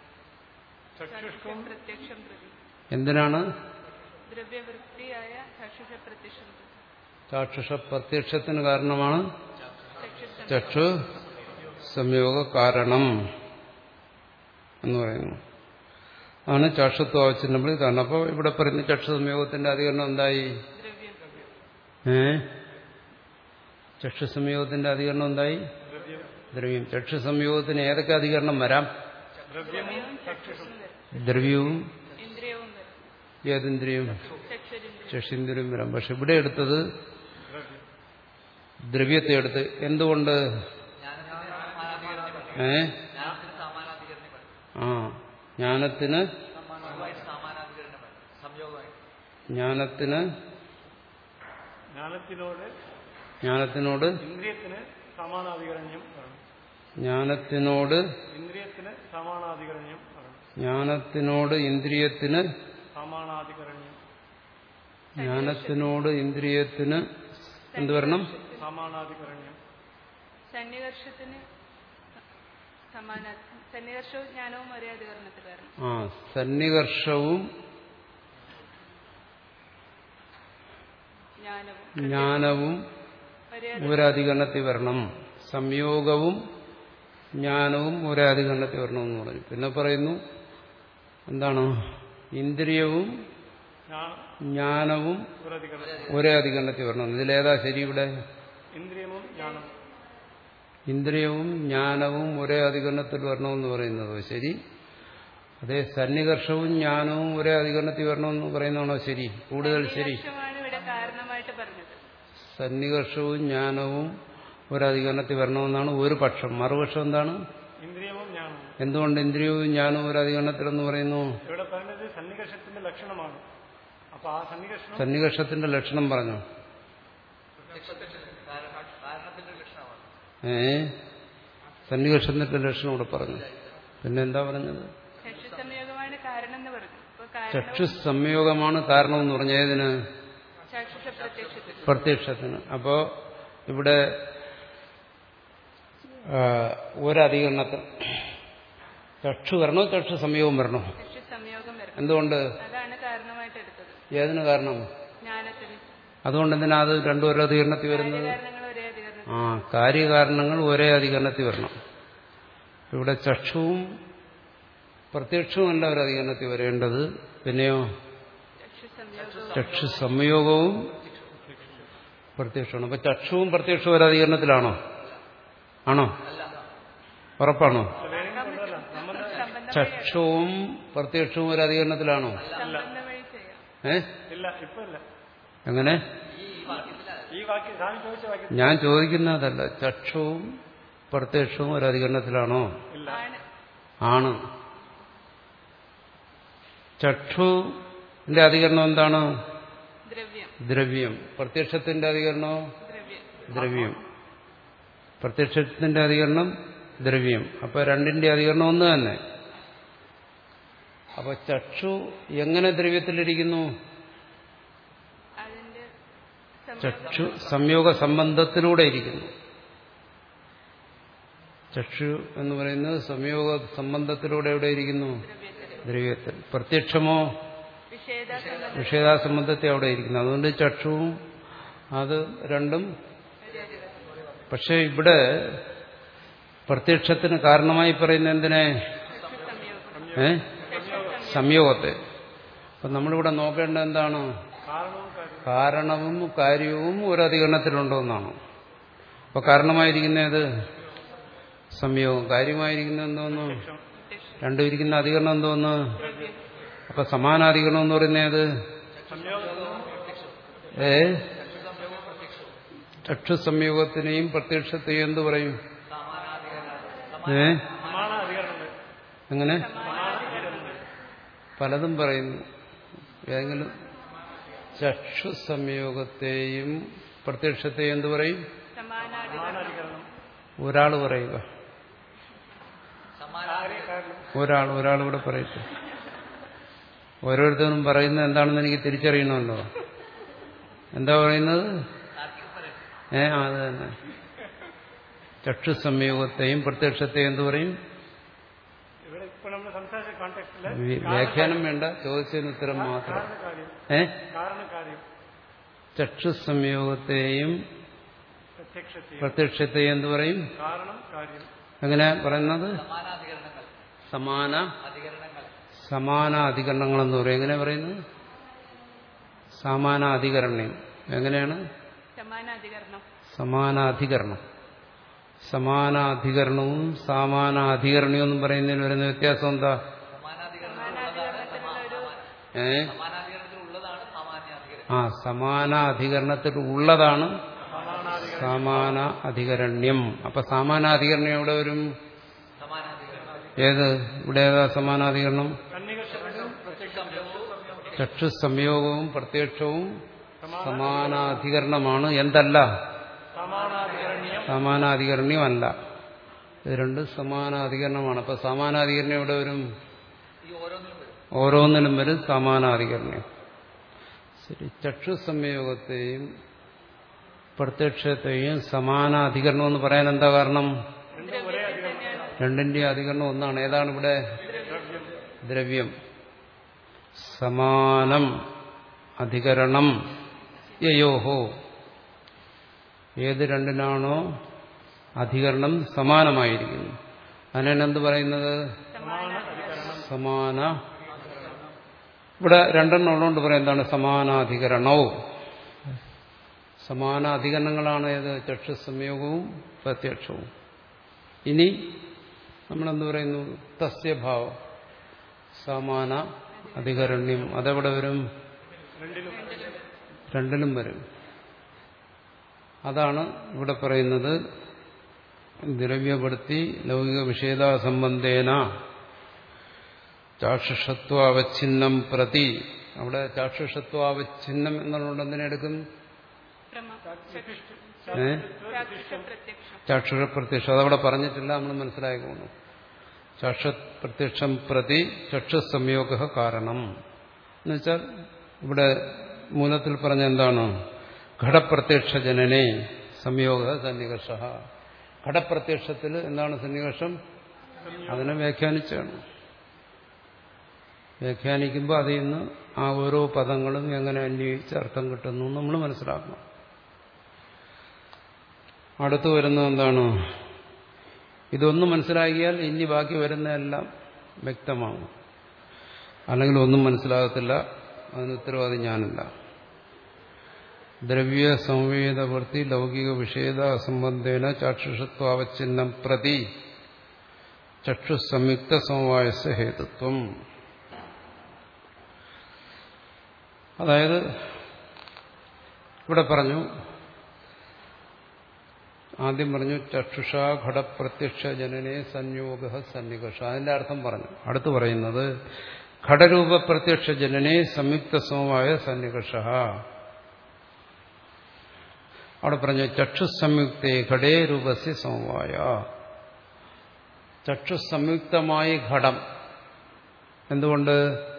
എന്തിനാണ്? ചാക്ഷുഷ പ്രത്യക്ഷത്തിന് കാരണമാണ് ചക്ഷു സംയോഗ കാരണം എന്ന് പറയുന്നു. ആണ് ചാക്ഷത്വ ആവശ്യം കാരണം. അപ്പോൾ ഇവിടെ പറയുന്ന ചക്ഷു സംയോഗത്തിന്റെ അധികരണം എന്തായി? ഏ ചക്ഷു സംയോഗത്തിന്റെ അധികരണം എന്തായി? ദ്രവ്യം. ചക്ഷു സംയോഗത്തിന് ഏതൊക്കെ അധികരണം വരാം? ദ്രവ്യവും ഏതിന്ദ്രിയവും ചക്ഷുന്ദ്രിയം വരാം. പക്ഷെ ഇവിടെ എടുത്തത് ദ്രവ്യത്തെ എടുത്ത്. എന്തുകൊണ്ട്? ഏ ആ ജ്ഞാനത്തിന് ജ്ഞാനത്തിന് ജ്ഞാനത്തിനോട് ഇന്ദ്രിയത്തിന് സമാനാധികരണ്യം ജ്ഞാനത്തിനോട് ഇന്ദ്രിയത്തിന് സമാനാധികരണ്യം ജ്ഞാനത്തിനോട് ഇന്ദ്രിയത്തിന് സമാനാധികരണ്യം ജ്ഞാനത്തിനോട് ഇന്ദ്രിയത്തിന് എന്ത് വരണം? സമാനാധികരണ്യം. സന്നികർഷത്തിന് സന്നികർഷവും ജ്ഞാനവും ഒരേ അധികരണത്തിൽ വരണം. ആ സന്നികർഷവും ജ്ഞാനവും ഒരധികരണത്തിൽ വരണം. സംയോഗവും ജ്ഞാനവും ഒരേ അധികരണത്തിൽ വരണമെന്ന് പറഞ്ഞു. പിന്നെ പറയുന്നു എന്താണ്? ഇന്ദ്രിയവും ജ്ഞാനവും ഒരേ അധികരണത്തിൽ വരണം. ഇതിലേതാ ശരി? ഇവിടെ ഇന്ദ്രിയവും ജ്ഞാനവും ഒരേ അധികരണത്തിൽ വരണമെന്ന് പറയുന്നത് ശരി. അതേ സന്നികർഷവും ജ്ഞാനവും ഒരേ അധികരണത്തിൽ വരണമെന്ന് പറയുന്നതാണോ ശരി? കൂടുതൽ ശരി സന്നികർഷവും ജ്ഞാനവും ഒരധികരണത്തിൽ വരണമെന്നാണ് ഒരു പക്ഷം. മറുപക്ഷം എന്താണ്? എന്തുകൊണ്ട് ഇന്ദ്രിയവും ജ്ഞാനവും ഒരധികരണത്തിലെന്ന് പറയുന്നു? സന്നികർഷത്തിന്റെ ലക്ഷണമാണ്. സന്നികർഷത്തിന്റെ ലക്ഷണം പറഞ്ഞു. ഏ സന്നികർഷത്തിന്റെ ലക്ഷണം ഇവിടെ പറഞ്ഞു. പിന്നെ എന്താ പറഞ്ഞത്? ചക്ഷു സംയോഗമാണ് കാരണം എന്ന് പറഞ്ഞ ഏതിന്? പ്രത്യക്ഷത്തിന്. അപ്പോ ഇവിടെ ഒരധികരണത്തിൽ ചക്ഷു വരണോ ചക്ഷു സംയോഗം വരണോ? എന്തുകൊണ്ട്? ഏതിന് കാരണം? അതുകൊണ്ട് എന്തിനാ അത് രണ്ടും ഒരേ അധികരണത്തിൽ വരുന്നത്? ആ കാര്യകാരണങ്ങൾ ഒരേ അധികരണത്തിൽ വരണം. ഇവിടെ ചക്ഷുവും പ്രത്യക്ഷവും അല്ല ഒരു അധികരണത്തിൽ വരേണ്ടത്. പിന്നെയോ ചക്ഷു സംയോഗവും പ്രത്യക്ഷമാണ്. അപ്പൊ ചക്ഷുവും പ്രത്യക്ഷവും ഒരു അധികരണത്തിലാണോ? ആണോ? ഉറപ്പാണോ? ചക്ഷുവും പ്രത്യക്ഷവും ഒരു അധികരണത്തിലാണോ? ഏ എങ്ങനെ? ഞാൻ ചോദിക്കുന്നതല്ല. ചക്ഷുവും പ്രത്യക്ഷവും ഒരു അധികരണത്തിലാണോ? ആണ്. ചക്ഷുവിന്റെ അധികരണം എന്താണ്? ദ്രവ്യം. പ്രത്യക്ഷത്തിന്റെ അധികരണോ? ദ്രവ്യം. പ്രത്യക്ഷത്തിന്റെ അധികരണം ദ്രവ്യം. അപ്പൊ രണ്ടിന്റെ അധികരണം ഒന്ന് തന്നെ. അപ്പൊ ചക്ഷു എങ്ങനെ ദ്രവ്യത്തിലിരിക്കുന്നു? ചക്ഷു സംയോഗ സംബന്ധത്തിലൂടെ ഇരിക്കുന്നു. ചക്ഷു എന്ന് പറയുന്നത് സംയോഗ സംബന്ധത്തിലൂടെ എവിടെ ഇരിക്കുന്നു? ദ്രവ്യത്തിൽ. പ്രത്യക്ഷമോ? വിഷേദാ സംബന്ധത്തെ അവിടെ ഇരിക്കുന്നു. അതുകൊണ്ട് ചക്ഷുവും അത് രണ്ടും. പക്ഷെ ഇവിടെ പ്രത്യക്ഷത്തിന് കാരണമായി പറയുന്ന എന്തിനെ? ഏ സംയോഗത്തെ. അപ്പം നമ്മളിവിടെ നോക്കേണ്ടത് എന്താണ്? കാരണവും കാര്യവും കാരണവും കാര്യവും ഒരു അധികരണത്തിലുണ്ടോ എന്നാണ്. അപ്പൊ കാരണമായിരിക്കുന്നത് സംയോഗം, കാര്യമായിരിക്കുന്നത് എന്തോന്നു? രണ്ടും ഇരിക്കുന്ന അധികരണം എന്തോന്ന്? അപ്പൊ സമാനാധികരണം എന്ന് പറയുന്നത് ഏ ചക്ഷു സംയോഗത്തിനെയും പ്രത്യക്ഷത്തെയും എന്ത് പറയും? ഏ എങ്ങനെ? പലതും പറയുന്നു. ഏതെങ്കിലും ചക്ഷു സംയോഗത്തെയും പ്രത്യക്ഷത്തെയും എന്ത് പറയും? ഒരാൾ പറയുക. ഒരാൾ ഒരാൾ ഇവിടെ പറയട്ടെ. ഓരോരുത്തരും പറയുന്നത് എന്താണെന്ന് എനിക്ക് തിരിച്ചറിയണമല്ലോ. എന്താ പറയുന്നത്? ഏ അത് തന്നെ. ചക്ഷു സംയോഗത്തെയും പ്രത്യക്ഷത്തെയും എന്ത് പറയും? വ്യാഖ്യാനം വേണ്ട, ചോദിച്ചതിന് ഉത്തരം മാത്രം. ഏ ചക്ഷു സംയോഗത്തെയും പ്രത്യക്ഷത്തെയും എന്ത് പറയും? എങ്ങനെ പറയുന്നത്? സമാന സമാന അധികരണങ്ങൾ എന്ന് പറയും. എങ്ങനെ പറയുന്നത്? സമാനാധികരണം. എങ്ങനെയാണ്? സമാനാധികരണം. സമാനാധികരണവും സമാനാധികരണവും എന്നും പറയുന്നതിന് വരുന്ന വ്യത്യാസം എന്താ? ഏ ആ സമാനാധികരണത്തിൽ ഉള്ളതാണ് സമാന അധികരണ്യം. അപ്പൊ സമാനാധികരണം എവിടെ വരും? ഏത്? ഇവിടെ ഏതാ സമാനാധികരണം? ചക്ഷു സംയോഗവും പ്രത്യക്ഷവും സമാനാധികരണമാണ്. എന്തല്ല? സമാനാധികരണ്യമല്ല. ഇത് രണ്ടും സമാനാധികരണമാണ്. അപ്പൊ സമാനാധികരണം എവിടെ വരും? ഓരോന്നിനും വരും സമാനാധികരണം. ശരി, ചക്ഷു സംയോഗത്തെയും പ്രത്യക്ഷത്തെയും സമാനാധികരണം എന്ന് പറയാൻ എന്താ കാരണം? രണ്ടിന്റെ അധികരണം ഒന്നാണ്. ഏതാണ് ഇവിടെ? ദ്രവ്യം. സമാനം അധികരണം യയോഹോ. ഏത് രണ്ടിനാണോ അധികരണം സമാനമായിരിക്കുന്നു അതിനാണ് എന്ത് പറയുന്നത്? സമാന. ഇവിടെ രണ്ടെണ്ണം ഉള്ളതുകൊണ്ട് പറയാം എന്താണ്? സമാനാധികരണവും. സമാന അധികരണങ്ങളാണ് ഏത്? ചക്ഷു സംയോഗവും പ്രത്യക്ഷവും. ഇനി നമ്മളെന്ത് പറയുന്നു? തസ്യഭാവം സമാന അധികരണ്യം. അതെവിടെ വരും? രണ്ടിലും വരും. അതാണ് ഇവിടെ പറയുന്നത്. ദ്രവ്യപ്പെടുത്തി ലൗകിക വിഷേദാ സംബന്ധേന ചാക്ഷുഷത്വാവച്ഛിന്നം പ്രതി. അവിടെ ചാക്ഷുഷത്വാവച്ഛിന്നം എന്നുള്ളത് എന്തിനെടുക്കും? ഏ ചാക്ഷുഷ പ്രത്യക്ഷം. അതവിടെ പറഞ്ഞിട്ടില്ല, നമ്മൾ മനസ്സിലായിക്കോണു. ചാക്ഷ പ്രത്യക്ഷം പ്രതി ചക്ഷു സംയോഗ കാരണം എന്നുവെച്ചാൽ ഇവിടെ മൂലത്തിൽ പറഞ്ഞ എന്താണ്? ഘടപ്രത്യക്ഷ ജനനെ സംയോഗ സന്നികർഷ. ഘടപ്രത്യക്ഷത്തിൽ എന്താണ് സന്നികർഷം? അതിനെ വ്യാഖ്യാനിച്ചാണ്. വ്യാഖ്യാനിക്കുമ്പോൾ അതിൽ നിന്ന് ആ ഓരോ പദങ്ങളും എങ്ങനെ അന്വയിച്ച് അർത്ഥം കിട്ടുന്നു നമ്മൾ മനസ്സിലാക്കണം. അടുത്തു വരുന്നത് എന്താണ്? ഇതൊന്നും മനസ്സിലാക്കിയാൽ ഇനി ബാക്കി വരുന്നതെല്ലാം വ്യക്തമാണ്. അല്ലെങ്കിൽ ഒന്നും മനസ്സിലാകത്തില്ല. അതിന് ഉത്തരവാദി ഞാനല്ല. ദ്രവ്യ സംവേദവർത്തി ലൗകിക വിഷേദ സംബന്ധേന ചാക്ഷുഷത്വാവച്ഛിന്നം പ്രതി ചക്ഷു സംയുക്ത സമവായസ്യ ഹേതുത്വം. അതായത് ഇവിടെ പറഞ്ഞു, ആദ്യം പറഞ്ഞു ചക്ഷുഷ ഘടപ്രത്യക്ഷ ജനനെ സംയോഗ സന്നികർഷ. അതിന്റെ അർത്ഥം പറഞ്ഞു. അടുത്ത് പറയുന്നത് ഘടരൂപ പ്രത്യക്ഷ ജനനെ സംയുക്ത സമവായ സന്നികർഷ. അവിടെ പറഞ്ഞു ചക്ഷു സംയുക്തേ ഘടേ രൂപസ്യ സമവായ. ചക്ഷു സംയുക്തമായി ഘടം. എന്തുകൊണ്ട്?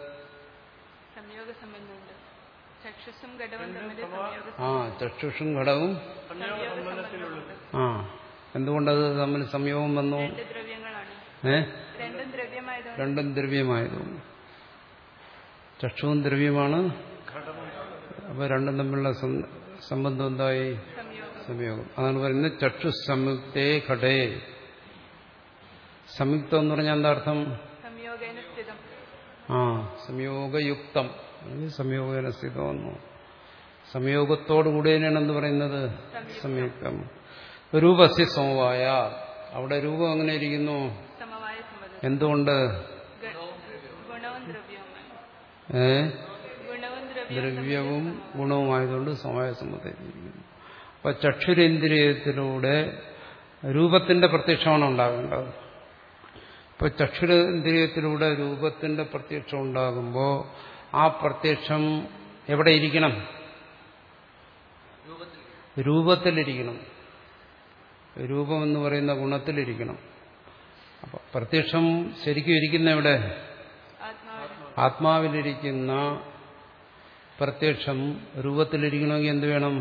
ആ ചക്ഷുഷും ഘടവും. ആ എന്തുകൊണ്ടത് തമ്മിൽ സംയോഗം വന്നു? ഏ രണ്ടും ദ്രവ്യമായതുകൊണ്ട്. ചക്ഷുവും ദ്രവ്യമാണ്. അപ്പൊ രണ്ടും തമ്മിലുള്ള സംബന്ധം എന്തായി? സംയോഗം. അതാണ് പറയുന്നത് ചക്ഷു സംയുക്തേ ഘടേ. സംയുക്തം എന്ന് പറഞ്ഞാൽ എന്താ അർത്ഥം? ആ സംയോഗയുക്തം. സംയോഗേന സ്ഥിതമെന്നു. സംയോഗത്തോടുകൂടി തന്നെയാണ് എന്ത് പറയുന്നത്? സംയുക്തം. രൂപസ്യ സമവായ. അവിടെ രൂപം എങ്ങനെ ഇരിക്കുന്നു? സമവായ സംബന്ധം. എന്തുകൊണ്ട്? ഗുണവും ദ്രവ്യവുമാണ്. ഏ ഗുണവും ദ്രവ്യവും ഗുണവുമായതുകൊണ്ട് സമവായ സംബന്ധം. അപ്പൊ ചക്ഷുരേന്ദ്രിയത്തിലൂടെ രൂപത്തിന്റെ പ്രത്യക്ഷമാണ് ഉണ്ടാകേണ്ടത്. ഇപ്പൊ ചക്ഷുരേന്ദ്രിയത്തിലൂടെ രൂപത്തിന്റെ പ്രത്യക്ഷം ഉണ്ടാകുമ്പോൾ ആ പ്രത്യക്ഷം എവിടെ ഇരിക്കണം? രൂപത്തിലിരിക്കണം. രൂപം എന്ന് പറയുന്ന ഗുണത്തിലിരിക്കണം. അപ്പൊ പ്രത്യക്ഷം ശരിക്കും ഇരിക്കുന്ന എവിടെ? ആത്മാവിലിരിക്കുന്ന പ്രത്യക്ഷം രൂപത്തിലിരിക്കണമെങ്കിൽ എന്ത് വേണം?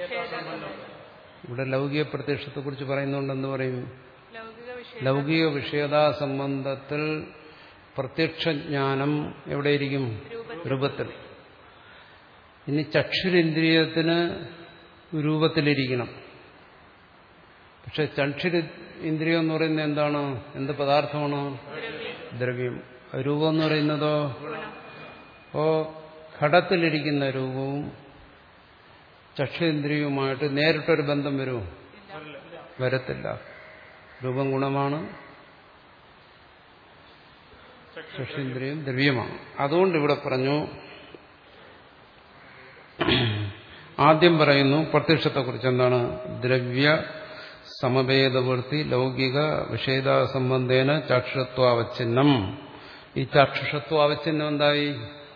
ഇവിടെ ലൗകിക പ്രത്യക്ഷത്തെക്കുറിച്ച് പറയുന്നുണ്ട്. എന്ത് പറയും? ലൗകിക വിഷയതാ സംബന്ധത്തിൽ പ്രത്യക്ഷജ്ഞാനം എവിടെയിരിക്കും? രൂപത്തിൽ. ഇനി ചക്ഷുരേന്ദ്രിയത്തിന് രൂപത്തിലിരിക്കണം. പക്ഷെ ചക്ഷുര ഇന്ദ്രിയം എന്ന് പറയുന്നത് എന്താണ്? എന്ത് പദാർത്ഥമാണ്? ദ്രവ്യം. രൂപം എന്ന് പറയുന്നതോ? അപ്പോ ഘടത്തിലിരിക്കുന്ന രൂപവും ചക്ഷുരേന്ദ്രിയവുമായിട്ട് നേരിട്ടൊരു ബന്ധം വരുമോ? വരത്തില്ല. രൂപം ഗുണമാണ്, ചക്ഷുരേന്ദ്രിയം ദ്രവ്യമാണ്. അതുകൊണ്ട് ഇവിടെ പറഞ്ഞു, ആദ്യം പറയുന്നു പ്രത്യക്ഷത്തെക്കുറിച്ച്. എന്താണ്? ദ്രവ്യ സമഭേദവൃത്തി ലൗകിക വിഷയതാ സംബന്ധേന ചാക്ഷുഷത്വാവച്ഛിന്നം. ഈ ചാക്ഷുഷത്വാവച്ഛിന്നം എന്തായി?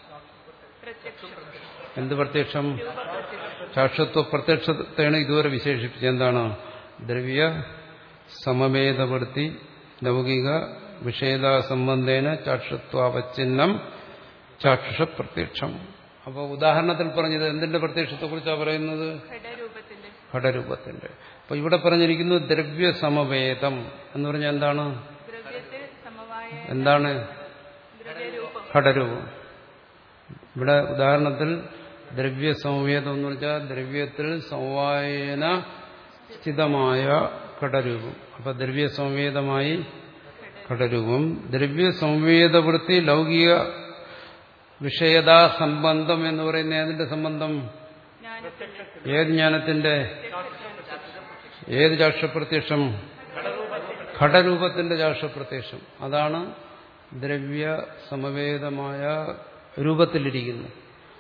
എന്ത് പ്രത്യക്ഷം? ചാക്ഷുത്വ പ്രത്യക്ഷത്തെയാണ് ഇതുവരെ വിശേഷിപ്പിച്ചത്. എന്താണ്? ദ്രവ്യ സമഭേദവൃത്തി ലൗകിക വിഷയതാ സംബന്ധേന ചാക്ഷുത്വാവച്ഛിന്നം ചാക്ഷുഷ പ്രത്യക്ഷം. അപ്പോൾ ഉദാഹരണത്തിൽ പറഞ്ഞത് എന്തിന്റെ പ്രത്യക്ഷത്തെക്കുറിച്ചാണ് പറയുന്നത്? ഘടരൂപത്തിന്റെ. അപ്പൊ ഇവിടെ പറഞ്ഞിരിക്കുന്നു ദ്രവ്യ സമവേദം എന്ന് പറഞ്ഞാൽ എന്താണ്? എന്താണ്? ഘടരൂപം. ഇവിടെ ഉദാഹരണത്തിൽ ദ്രവ്യ സമവേദം എന്ന് വെച്ചാൽ ദ്രവ്യത്തിൽ സമവായന സ്ഥിതമായ ഘടരൂപം. അപ്പൊ ദ്രവ്യ സമവേദമായി ഘടരൂപം. ദ്രവ്യ സംവേദവൃത്തി ലൗകിക വിഷയതാ സംബന്ധം എന്ന് പറയുന്ന ഏതിന്റെ സംബന്ധം? ഏത് ജ്ഞാനത്തിന്റെ? ഏത് ചാക്ഷുപ്രത്യക്ഷം? ഘടരൂപത്തിന്റെ ചാക്ഷുപ്രത്യക്ഷം. അതാണ് ദ്രവ്യ സമവേദമായ രൂപത്തിലിരിക്കുന്നത്.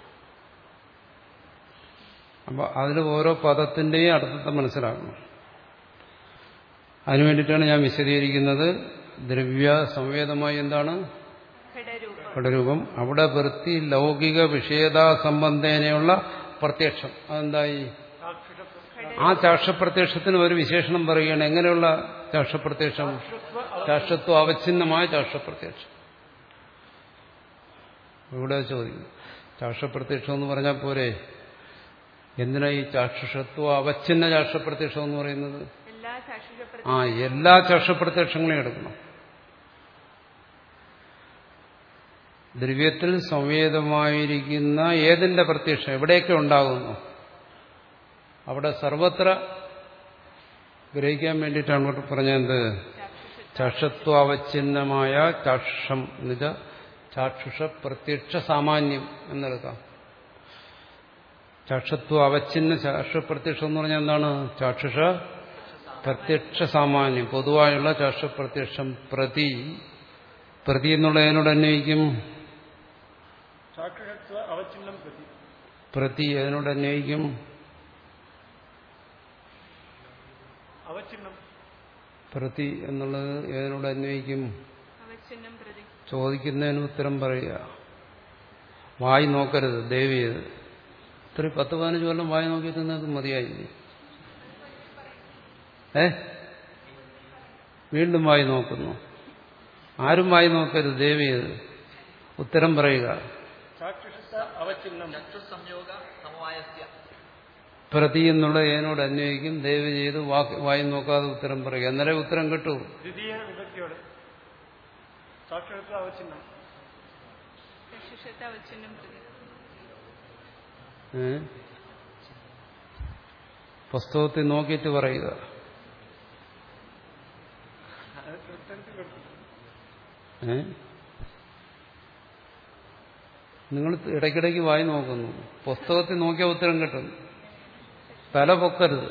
അപ്പൊ അതിൽ ഓരോ പദത്തിന്റെയും അർത്ഥത്തെ മനസ്സിലാക്കണം. അതിനുവേണ്ടിയിട്ടാണ് ഞാൻ വിശദീകരിക്കുന്നത്. ദ്രവ്യ സംവേദമായി എന്താണ്? ഘടരൂപം. അവിടെ വൃത്തി ലൗകിക വിഷയതാ സംബന്ധേനയുള്ള പ്രത്യക്ഷം. അതെന്തായി? ആ ചാക്ഷപ്രത്യക്ഷത്തിന് ഒരു വിശേഷണം പറയുകയാണ്. എങ്ങനെയുള്ള ചാക്ഷപ്രത്യക്ഷം? ചാക്ഷത്വ അവച്ഛിന്നമായ ചാക്ഷപ്രത്യക്ഷം. ഇവിടെ ചോദിക്കും, ചാക്ഷപ്രത്യക്ഷം എന്ന് പറഞ്ഞാൽ പോരെ? എന്തിനാ ഈ ചാക്ഷുഷത്വ അവച്ഛിന്ന ചാക്ഷപ്രത്യക്ഷം എന്ന് പറയുന്നത്? ആ എല്ലാ ചാക്ഷപ്രത്യക്ഷങ്ങളെയും എടുക്കണം. ദ്രവ്യത്തിൽ സംവേദമായിരിക്കുന്ന ഏതിന്റെ പ്രത്യക്ഷം എവിടെയൊക്കെ ഉണ്ടാകുന്നു അവിടെ സർവത്ര ഗ്രഹിക്കാൻ വേണ്ടിയിട്ടാണ് ഇവിടെ പറഞ്ഞത്. ചാക്ഷത്വാവച്ഛിന്നമായ ചാക്ഷം എന്നുവെച്ചാൽ ചാക്ഷുഷ പ്രത്യക്ഷ സാമാന്യം എന്നെടുക്കാം. ചാക്ഷത്വ അവച്ഛിന്ന ചാക്ഷപ്രത്യക്ഷം എന്ന് പറഞ്ഞാൽ എന്താണ്? ചാക്ഷുഷ പ്രത്യക്ഷ സാമാന്യം, പൊതുവായുള്ള ചാക്ഷപ്രത്യക്ഷം. പ്രതി പ്രതി എന്നുള്ളതിനോട് അന്വയിക്കും. പ്രതി അതിനോട് അന്വയിക്കും. പ്രതി എന്നുള്ളത് ഏതിനോട് അന്വയിക്കും? ചോദിക്കുന്നതിന് ഉത്തരം പറയുക. വായി നോക്കരുത് ദേവിയത്. ഇത്രയും പത്ത് പതിനഞ്ച് കൊല്ലം വായി നോക്കിയിട്ട് നിങ്ങൾക്ക് മതിയായില്ലേ? ഏ വീണ്ടും വായി നോക്കുന്നു. ആരും വായി നോക്കരുത് ദേവിയത്. ഉത്തരം പറയുക. പ്രതി എന്നുള്ള ഏനോട് അന്വയിക്കും. ദയവ് ചെയ്ത് വായി നോക്കാതെ ഉത്തരം പറയുക. എന്നാലേ ഉത്തരം കിട്ടൂ. പുസ്തകത്തിൽ നോക്കിയിട്ട് പറയുക. ഏ നിങ്ങൾ ഇടയ്ക്കിടയ്ക്ക് വായി നോക്കുന്നു. പുസ്തകത്തിൽ നോക്കിയാൽ ഉത്തരം കിട്ടും. തല പൊക്കരുത്.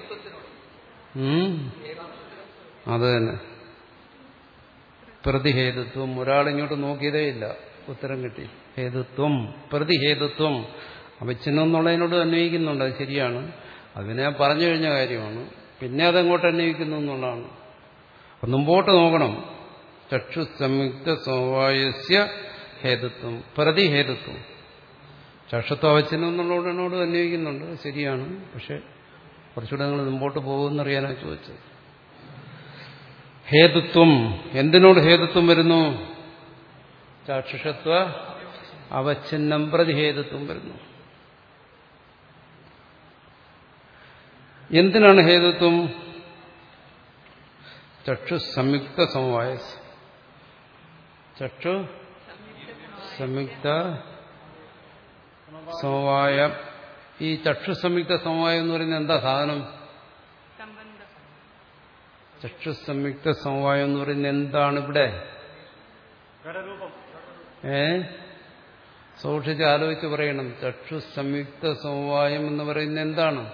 അത് തന്നെ. പ്രതിഹേതുത്വം. ഒരാളിങ്ങോട്ട് നോക്കിയതേ ഇല്ല, ഉത്തരം കിട്ടി. ഹേതുത്വം, പ്രതിഹേതുത്വം. അവിച്ഛിന്നം എന്നുള്ളതിനോട് അന്വയിക്കുന്നുണ്ട്, അത് ശരിയാണ്. അതിനെ ഞാൻ പറഞ്ഞു കഴിഞ്ഞ കാര്യമാണ്. പിന്നെ അതെങ്ങോട്ട് അന്വയിക്കുന്നു എന്നുള്ളതാണ്. അപ്പം മുമ്പോട്ട് നോക്കണം. ചക്ഷു സംയുക്ത സമവായസ്യ ഹേതുത്വം പ്രതിഹേതുത്വം. ചക്ഷത്വ അവച്ഛിന്നം എന്നുള്ളതിനോട് അന്വയിക്കുന്നുണ്ട്, ശരിയാണ്. പക്ഷെ കുറച്ചുകൂടെ നിങ്ങൾ മുമ്പോട്ട് പോകുമെന്നറിയാനാണ് ചോദിച്ചത്. ഹേതുത്വം. എന്തിനോട് ഹേതുത്വം വരുന്നു? ചാക്ഷുഷത്വ അവച്ഛിന്നം പ്രതിഹേതുത്വം വരുന്നു. എന്തിനാണ് ഹേതുത്വം? ചക്ഷു സംയുക്ത സമവായ. ചക്ഷു സംയുക്ത സമവായം. ഈ ചക്ഷു സംയുക്ത സമവായം എന്ന് പറയുന്നത് എന്താ സാധനം? ചക്ഷു സംയുക്ത സമവായം എന്ന് പറയുന്നത് എന്താണ് ഇവിടെ? ഏ സൂക്ഷിച്ച് ആലോചിച്ച് പറയണം. ചക്ഷു സംയുക്ത സമവായം എന്ന് പറയുന്നത് എന്താണ്?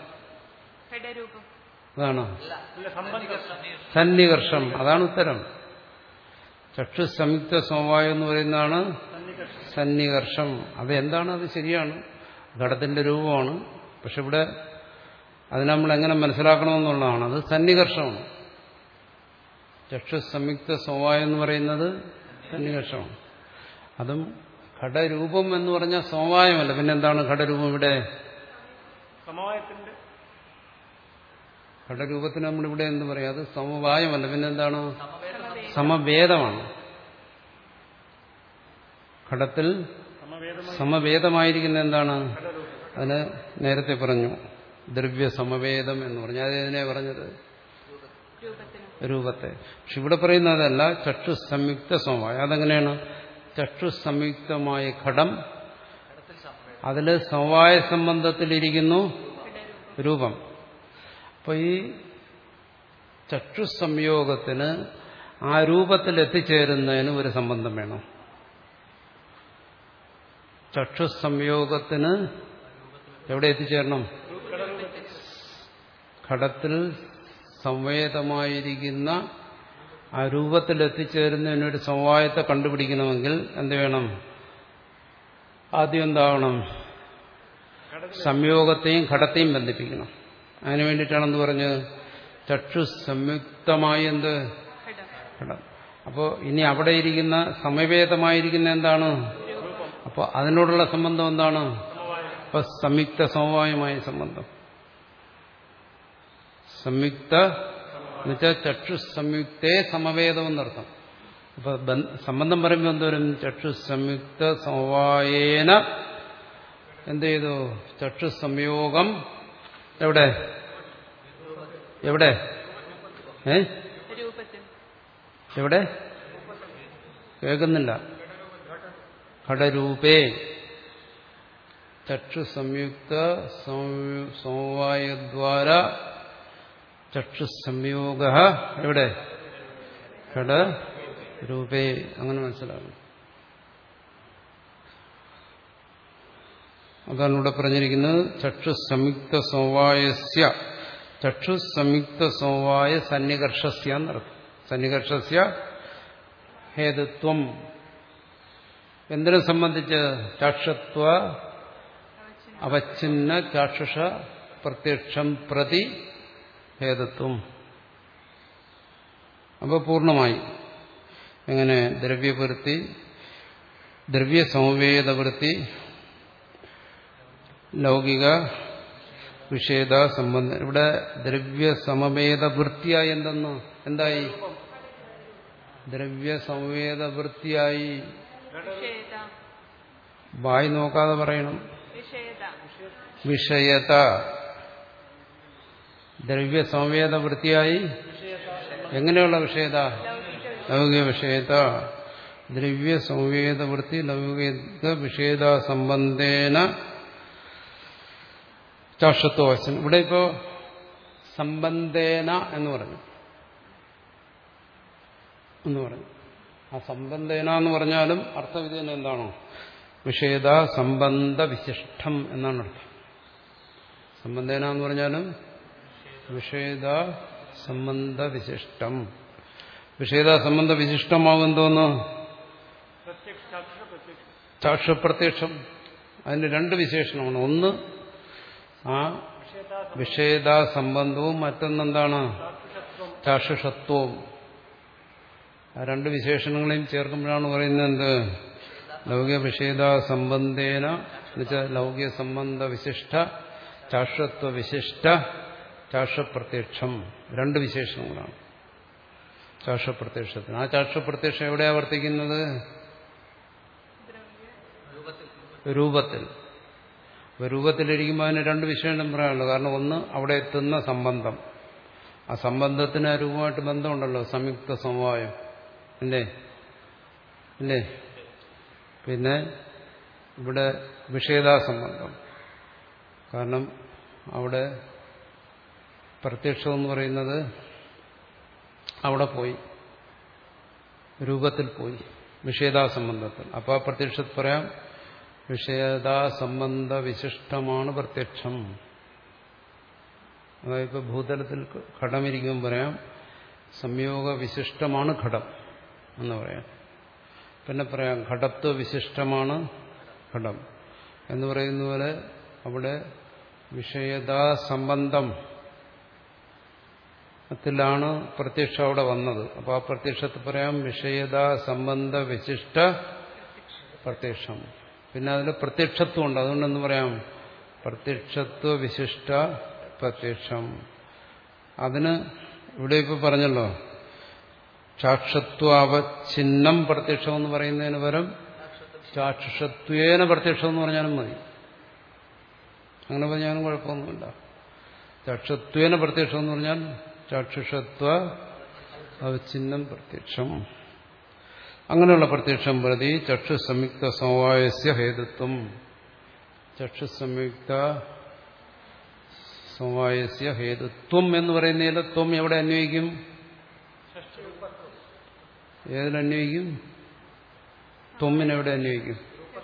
അതാണോ? സന്നികർഷം. അതാണ് ഉത്തരം. ചക്ഷു സംയുക്ത സമവായം എന്ന് പറയുന്നതാണ് സന്നികർഷം. അതെന്താണ്? അത് ശരിയാണ്, ഘടത്തിന്റെ രൂപമാണ്. പക്ഷെ ഇവിടെ അത് നമ്മൾ എങ്ങനെ മനസ്സിലാക്കണമെന്നുള്ളതാണ്. അത് സന്നികർഷമാണ്. ചക്ഷു സംയുക്ത സമവായം എന്ന് പറയുന്നത് സന്നികർഷമാണ്. അതും ഘടരൂപം എന്ന് പറഞ്ഞാൽ സമവായമല്ല. പിന്നെന്താണ് ഘടരൂപം ഇവിടെ? സമവായത്തിന്റെ ഘടരൂപത്തിന് നമ്മളിവിടെ എന്ത് പറയാം? അത് സമവായമല്ല. പിന്നെന്താണ്? സമവേദമാണ്. ഘടത്തിൽ സമവേദമായിരിക്കുന്ന എന്താണ്? അതിന് നേരത്തെ പറഞ്ഞു ദ്രവ്യ സമവേദം എന്ന് പറഞ്ഞു. അതേതിനെ പറഞ്ഞത്? രൂപത്തെ. പക്ഷെ ഇവിടെ പറയുന്നതല്ല, ചക്ഷു സംയുക്ത സമവായം. അതെങ്ങനെയാണ്? ചക്ഷു സംയുക്തമായ ഘടം, അതിൽ സമവായ സംബന്ധത്തിലിരിക്കുന്നു രൂപം. അപ്പൊ ഈ ചക്ഷു സംയോഗത്തിന് ആ രൂപത്തിൽ എത്തിച്ചേരുന്നതിന് ഒരു സംബന്ധം വേണം. ചക്ഷു സംയോഗത്തിന് എവിടെ എത്തിച്ചേരണം? ഘടത്തിൽ സംവേദമായിരിക്കുന്ന ആ രൂപത്തിൽ എത്തിച്ചേരുന്നതിനൊരു സമവായത്തെ കണ്ടുപിടിക്കണമെങ്കിൽ എന്ത് വേണം? ആദ്യം എന്താവണം? സംയോഗത്തെയും ഘടത്തെയും ബന്ധിപ്പിക്കണം. അതിനു വേണ്ടിയിട്ടാണെന്ന് പറഞ്ഞ് ചക്ഷു സംയുക്തമായി എന്ത് ഘടം. അപ്പോൾ ഇനി അവിടെ ഇരിക്കുന്ന സമവേദമായിരിക്കുന്ന എന്താണ്? അപ്പോൾ അതിനോടുള്ള സംബന്ധം എന്താണ്? അപ്പൊ സംയുക്ത സമവായമായ സംബന്ധം. സംയുക്ത എന്നുവെച്ചാൽ ചക്ഷു സംയുക്തേ സമവേദം എന്നർത്ഥം. അപ്പൊ സംബന്ധം പറയുമ്പോൾ എന്തോരും? ചക്ഷു സംയുക്ത സമവായേന എന്ത് ചെയ്തു? ചക്ഷു സംയോഗം എവിടെ എവിടെ ഏ എവിടെ? കേൾക്കുന്നില്ല. ഘടരൂപേ ചക്ഷു സംയുക്ത സമവായദ്വാര ചക്ഷു സംയോഗ എവിടെ? ഘടരൂപേ. അങ്ങനെ മനസ്സിലാകും. അതാണ് ഇവിടെ പറഞ്ഞിരിക്കുന്നത്. ചക്ഷു സംയുക്ത സമവായസ്യ ചക്ഷു സംയുക്ത സമവായ സന്നികർഷസ്യ എന്നർത്ഥം. സന്നികർഷസ്യ ഹേതുത്വം. എന്തിനെ സംബന്ധിച്ച്? ചാക്ഷത്വ അവച്ഛിന്ന ചാക്ഷുഷ പ്രത്യക്ഷം പ്രതി ഹേതുത്വം. അപ്പോൾ പൂർണ്ണമായി എങ്ങനെ? ദ്രവ്യവൃത്തി, ദ്രവ്യസമവേദവൃത്തി, ലൗകിക വിഷേദ സംബന്ധം. ഇവിടെ ദ്രവ്യസമവേദവൃത്തിയായി എന്തെന്ന് എന്തായി? ദ്രവ്യസമവേദവൃത്തിയായി. വായി നോക്കാതെ പറയണം. വിഷയത. ദ്രവ്യസമവേദവൃത്തിയായി. എങ്ങനെയുള്ള വിഷയത? ലൗകിക വിഷയത. ദ്രവ്യസമവേദവൃത്തി ലൗകിക വിഷേദ സംബന്ധേന ചാക്ഷത്വവശൻ. ഇവിടെ ഇപ്പോ സംബന്ധേന എന്ന് പറഞ്ഞു എന്ന് പറഞ്ഞു. ആ സംബന്ധേന എന്ന് പറഞ്ഞാലും അർത്ഥം ഇത് തന്നെ. എന്താണോ? വിഷേദ സംബന്ധ വിശിഷ്ടം എന്നാണ് അർത്ഥം. സംബന്ധേന എന്ന് പറഞ്ഞാലും വിഷേദ സംബന്ധ വിശിഷ്ടം. വിഷേദ സംബന്ധ വിശിഷ്ടമാവും എന്തോന്ന്? ചാക്ഷുപ്രത്യക്ഷം. അതിന് രണ്ട് വിശേഷണമാണ്. ഒന്ന് ആ വിഷേദ സംബന്ധവും മറ്റൊന്നെന്താണ്? ചാക്ഷുഷത്വവും. ആ രണ്ട് വിശേഷണങ്ങളെയും ചേർക്കുമ്പോഴാണ് പറയുന്നത് എന്ത്? ലൗകിക വിഷേദ സംബന്ധേന എന്നുവെച്ചാൽ ലൗകിക സംബന്ധ വിശിഷ്ട ചാക്ഷത്വ വിശിഷ്ട ചാക്ഷപ്രത്യക്ഷം. രണ്ട് വിശേഷണങ്ങളാണ് ചാക്ഷപ്രത്യക്ഷത്തിന്. ആ ചാക്ഷപ്രത്യക്ഷം എവിടെയാണ് വർത്തിക്കുന്നത്? രൂപത്തിൽ. രൂപത്തിലിരിക്കുമ്പോൾ അതിന് രണ്ട് വിശേഷം പറയാനുള്ളൂ. കാരണം ഒന്ന് അവിടെ എത്തുന്ന സംബന്ധം, ആ സംബന്ധത്തിന് രൂപമായിട്ട് ബന്ധമുണ്ടല്ലോ, സംയുക്ത സമവായം അല്ലേ അല്ലേ പിന്നെ ഇവിടെ വിഷേദാസംബന്ധം. കാരണം അവിടെ പ്രത്യക്ഷം എന്ന് പറയുന്നത് അവിടെ പോയി, രൂപത്തിൽ പോയി, വിഷേദാസംബന്ധത്തിൽ. അപ്പോൾ ആ പ്രത്യക്ഷത്തിൽ പറയാം വിഷേദാസംബന്ധ വിശിഷ്ടമാണ് പ്രത്യക്ഷം. അതായത് ഇപ്പോൾ ഭൂതലത്തിൽ ഘടമിരിക്കുമ്പോൾ പറയാം സംയോഗ വിശിഷ്ടമാണ് ഘടം എന്ന് പറയാം. പിന്നെ പറയാം ഘടത്വ വിശിഷ്ടമാണ് ഘടം എന്ന് പറയുന്ന പോലെ അവിടെ വിഷയതാ സംബന്ധം ത്തിലാണ് പ്രത്യക്ഷം അവിടെ വന്നത്. അപ്പോൾ ആ പ്രത്യക്ഷത്തിൽ പറയാം വിഷയതാ സംബന്ധ വിശിഷ്ട പ്രത്യക്ഷം. പിന്നെ അതിൽ പ്രത്യക്ഷത്വം ഉണ്ട്, അതുകൊണ്ടെന്ന് പറയാം പ്രത്യക്ഷത്വ വിശിഷ്ട പ്രത്യക്ഷം. അതിന് ഇവിടെ ഇപ്പോൾ പറഞ്ഞല്ലോ ചാക്ഷത്വാവച്ഛിന്നം പ്രത്യക്ഷം എന്ന് പറയുന്നതിന് പകരം ചാക്ഷുഷത്വേന പ്രത്യക്ഷം എന്ന് പറഞ്ഞാലും മതി. അങ്ങനെ പറഞ്ഞാലും കുഴപ്പമൊന്നുമില്ല. ചാക്ഷത്വേന പ്രത്യക്ഷം എന്ന് പറഞ്ഞാൽ ചാക്ഷുഷത്വ അവച്ഛിന്നം പ്രത്യക്ഷം. അങ്ങനെയുള്ള പ്രത്യക്ഷം പ്രതി ചക്ഷുസംയുക്ത സമവായസ്യ ഹേതുത്വം. ചക്ഷുസംയുക്ത സമവായസ്യ ഹേതുത്വം എന്ന് പറയുന്നതിൽ ത്വം എവിടെ അന്വയിക്കും? ഏതിലന്വയിക്കും? ത്വമ്മിനെവിടെ അന്വയിക്കും?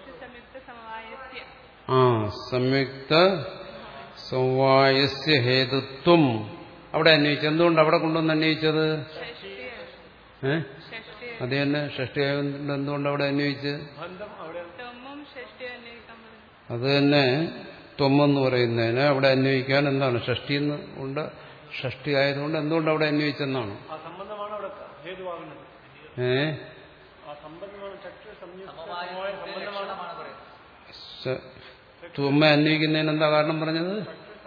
ആ സംയുക്ത സമവായസ്യ ഹേതുത്വം അവിടെ അന്വയിച്ചു. എന്തുകൊണ്ട് അവിടെ കൊണ്ടുവന്ന് അന്വയിച്ചത്? ഏ അത് തന്നെ ഷഷ്ടിയായതുകൊണ്ട് എന്തുകൊണ്ട് അവിടെ അന്വയിച്ച്? അത് തന്നെ ത്വമെന്ന് പറയുന്നതിന് അവിടെ അന്വയിക്കാൻ എന്താണ്? ഷഷ്ടി കൊണ്ട് ഷഷ്ടി ആയതുകൊണ്ട് എന്തുകൊണ്ട് അവിടെ അന്വയിച്ചെന്നാണ്. ഏ ത്വമ്മ അന്വയിക്കുന്നതിന് എന്താ കാരണം പറഞ്ഞത്?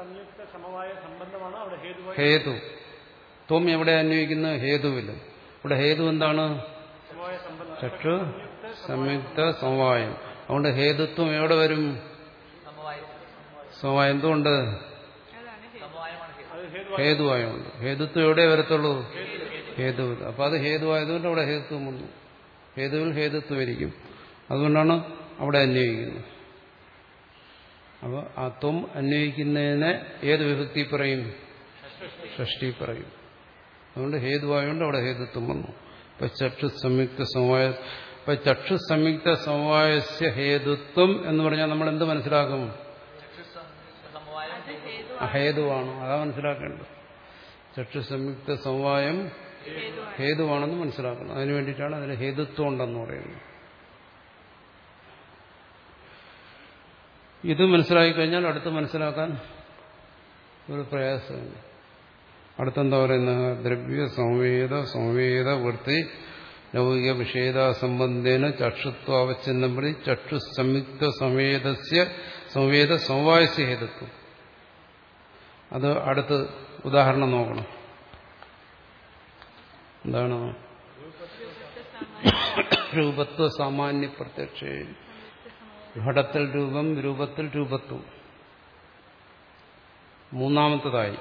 ഹേതു. ത്വം എവിടെ അന്വയിക്കുന്നത്? ഹേതുവില്ല. ഇവിടെ ഹേതു എന്താണ്? ചക്ഷു സംയുക്ത സമവായം. അതുകൊണ്ട് ഹേതുത്വം എവിടെ വരും? സമവായം. എന്തുകൊണ്ട്? ഹേതുവായുണ്ട്. ഹേതുത്വം എവിടെ വരത്തുള്ളൂ? ഹേതുവിൽ. അപ്പൊ അത് ഹേതുവായതുകൊണ്ട് അവിടെ ഹേതുത്വം വന്നു. ഹേതുവിൽ ഹേതുത്വം ഇരിക്കും. അതുകൊണ്ടാണ് അവിടെ അന്വയിക്കുന്നത്. അപ്പോൾ ആ ത്വം അന്വയിക്കുന്നതിനെ ഏത് വിഭക്തി പറയും? ഷഷ്ടി പറയും. അതുകൊണ്ട് ഹേതുവായതുകൊണ്ട് അവിടെ ഹേതുത്വം വന്നു. ഇപ്പൊ ചക്ഷു സംയുക്ത സമവായ ഇപ്പൊ ചക്ഷു സംയുക്ത സമവായസ്യ ഹേതുത്വം എന്ന് പറഞ്ഞാൽ നമ്മൾ എന്ത് മനസ്സിലാക്കും? അഹേതുവാണ്. അതാ മനസ്സിലാക്കേണ്ടത്. ചക്ഷു സംയുക്ത സമവായം ഹേതുവാണെന്ന് മനസ്സിലാക്കണം. അതിനു വേണ്ടിയിട്ടാണ് അതിന് ഹേതുത്വം ഉണ്ടെന്ന് പറയുന്നത്. ഇത് മനസ്സിലാക്കി കഴിഞ്ഞാൽ അടുത്ത് മനസ്സിലാക്കാൻ ഒരു പ്രയാസമില്ല. അടുത്തെന്താ പറയുന്നത്? ദ്രവ്യ സംവേദ സംവേദ വൃത്തി ലൗകിക വിഷേദ സംബന്ധേന ചക്ഷുത്വ അവച്ഛിന്നം പ്രതി ചക്ഷു സംയുക്ത സംവേദസ്യ സംവേദ സമവായസ്യ ഹേതുത്വം. അത് അടുത്ത് ഉദാഹരണം നോക്കണം. എന്താണ്? രൂപത്വ സാമാന്യ പ്രത്യക്ഷ. ഘടത്തിൽ രൂപം, രൂപത്തിൽ രൂപത്വം. മൂന്നാമത്തതായി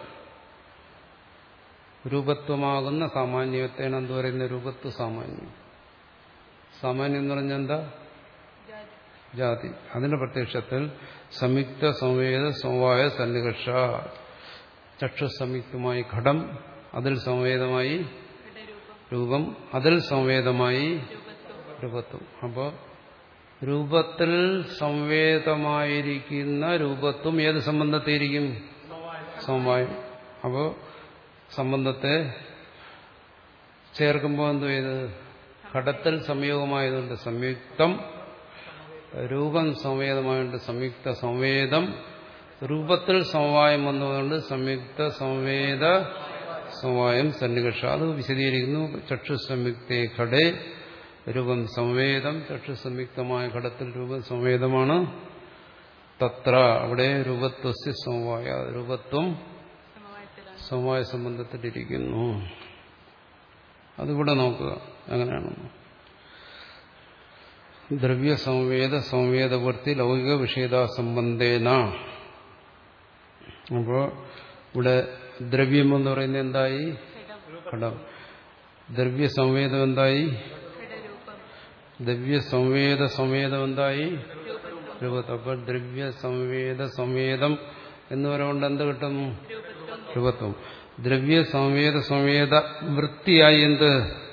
രൂപത്വമാകുന്ന സാമാന്യത്തെയാണ് എന്ത് പറയുന്ന? രൂപത്വ സാമാന്യം. സാമാന്യം എന്ന് പറഞ്ഞാൽ എന്താ? ജാതി. അതിന്റെ പ്രത്യക്ഷത്തിൽ സംയുക്ത സംവേദ സമവായ സന്നികർഷ. ചക്ഷു സംയുക്തമായി ഘടം, അതിൽ സംവേദമായി രൂപം, അതിൽ സംവേദമായി രൂപത്വം. അപ്പോൾ രൂപത്തിൽ സംവേദമായിരിക്കുന്ന രൂപത്വം ഏത് സംബന്ധത്തെയിരിക്കും? സമവായം. അപ്പോൾ സംബന്ധത്തെ ചേർക്കുമ്പോൾ എന്തോ ഇത് ഘടത്തിൽ സംയോഗമായതുകൊണ്ട് സംയുക്തം, രൂപം സംവേദമായതുകൊണ്ട് സംയുക്ത സംവേദം, രൂപത്തിൽ സമവായം വന്നതുകൊണ്ട് സംയുക്ത സംവേദ സമവായം സന്നികർഷ. അത് വിശദീകരിക്കുന്നു. ചക്ഷു സംയുക്തേ ഘടേ രൂപം സംവേദം. ചക്ഷു സംയുക്തമായ ഘടത്തിൽ രൂപം സംവേദമാണ്. തത്ര അവിടെ രൂപത്വസ്യ സമവായ, രൂപത്വം സമവായ സംബന്ധത്തിലിരിക്കുന്നു. അതിവിടെ നോക്കുക എങ്ങനെയാണ്. ദ്രവ്യ സംവേദ സംവേദവൃത്തി ലൗകിക വിഷയതാ സംബന്ധേന. അപ്പോൾ ഇവിടെ ദ്രവ്യം എന്ന് പറയുന്നത് എന്തായി? ഘടം. ദ്രവ്യ സംവേദം എന്തായി? ദ്രവ്യ സംവേദ സംവേദം എന്തായി? രൂപത്വം. അപ്പോൾ ദ്രവ്യ സംവേദ സംവേദം എന്ന് പറയുന്നത് എന്ത് കിട്ടും? രൂപത്വം. ദ്രവ്യ സംവേദ സംവേദ വൃത്തിയായി എന്ത്?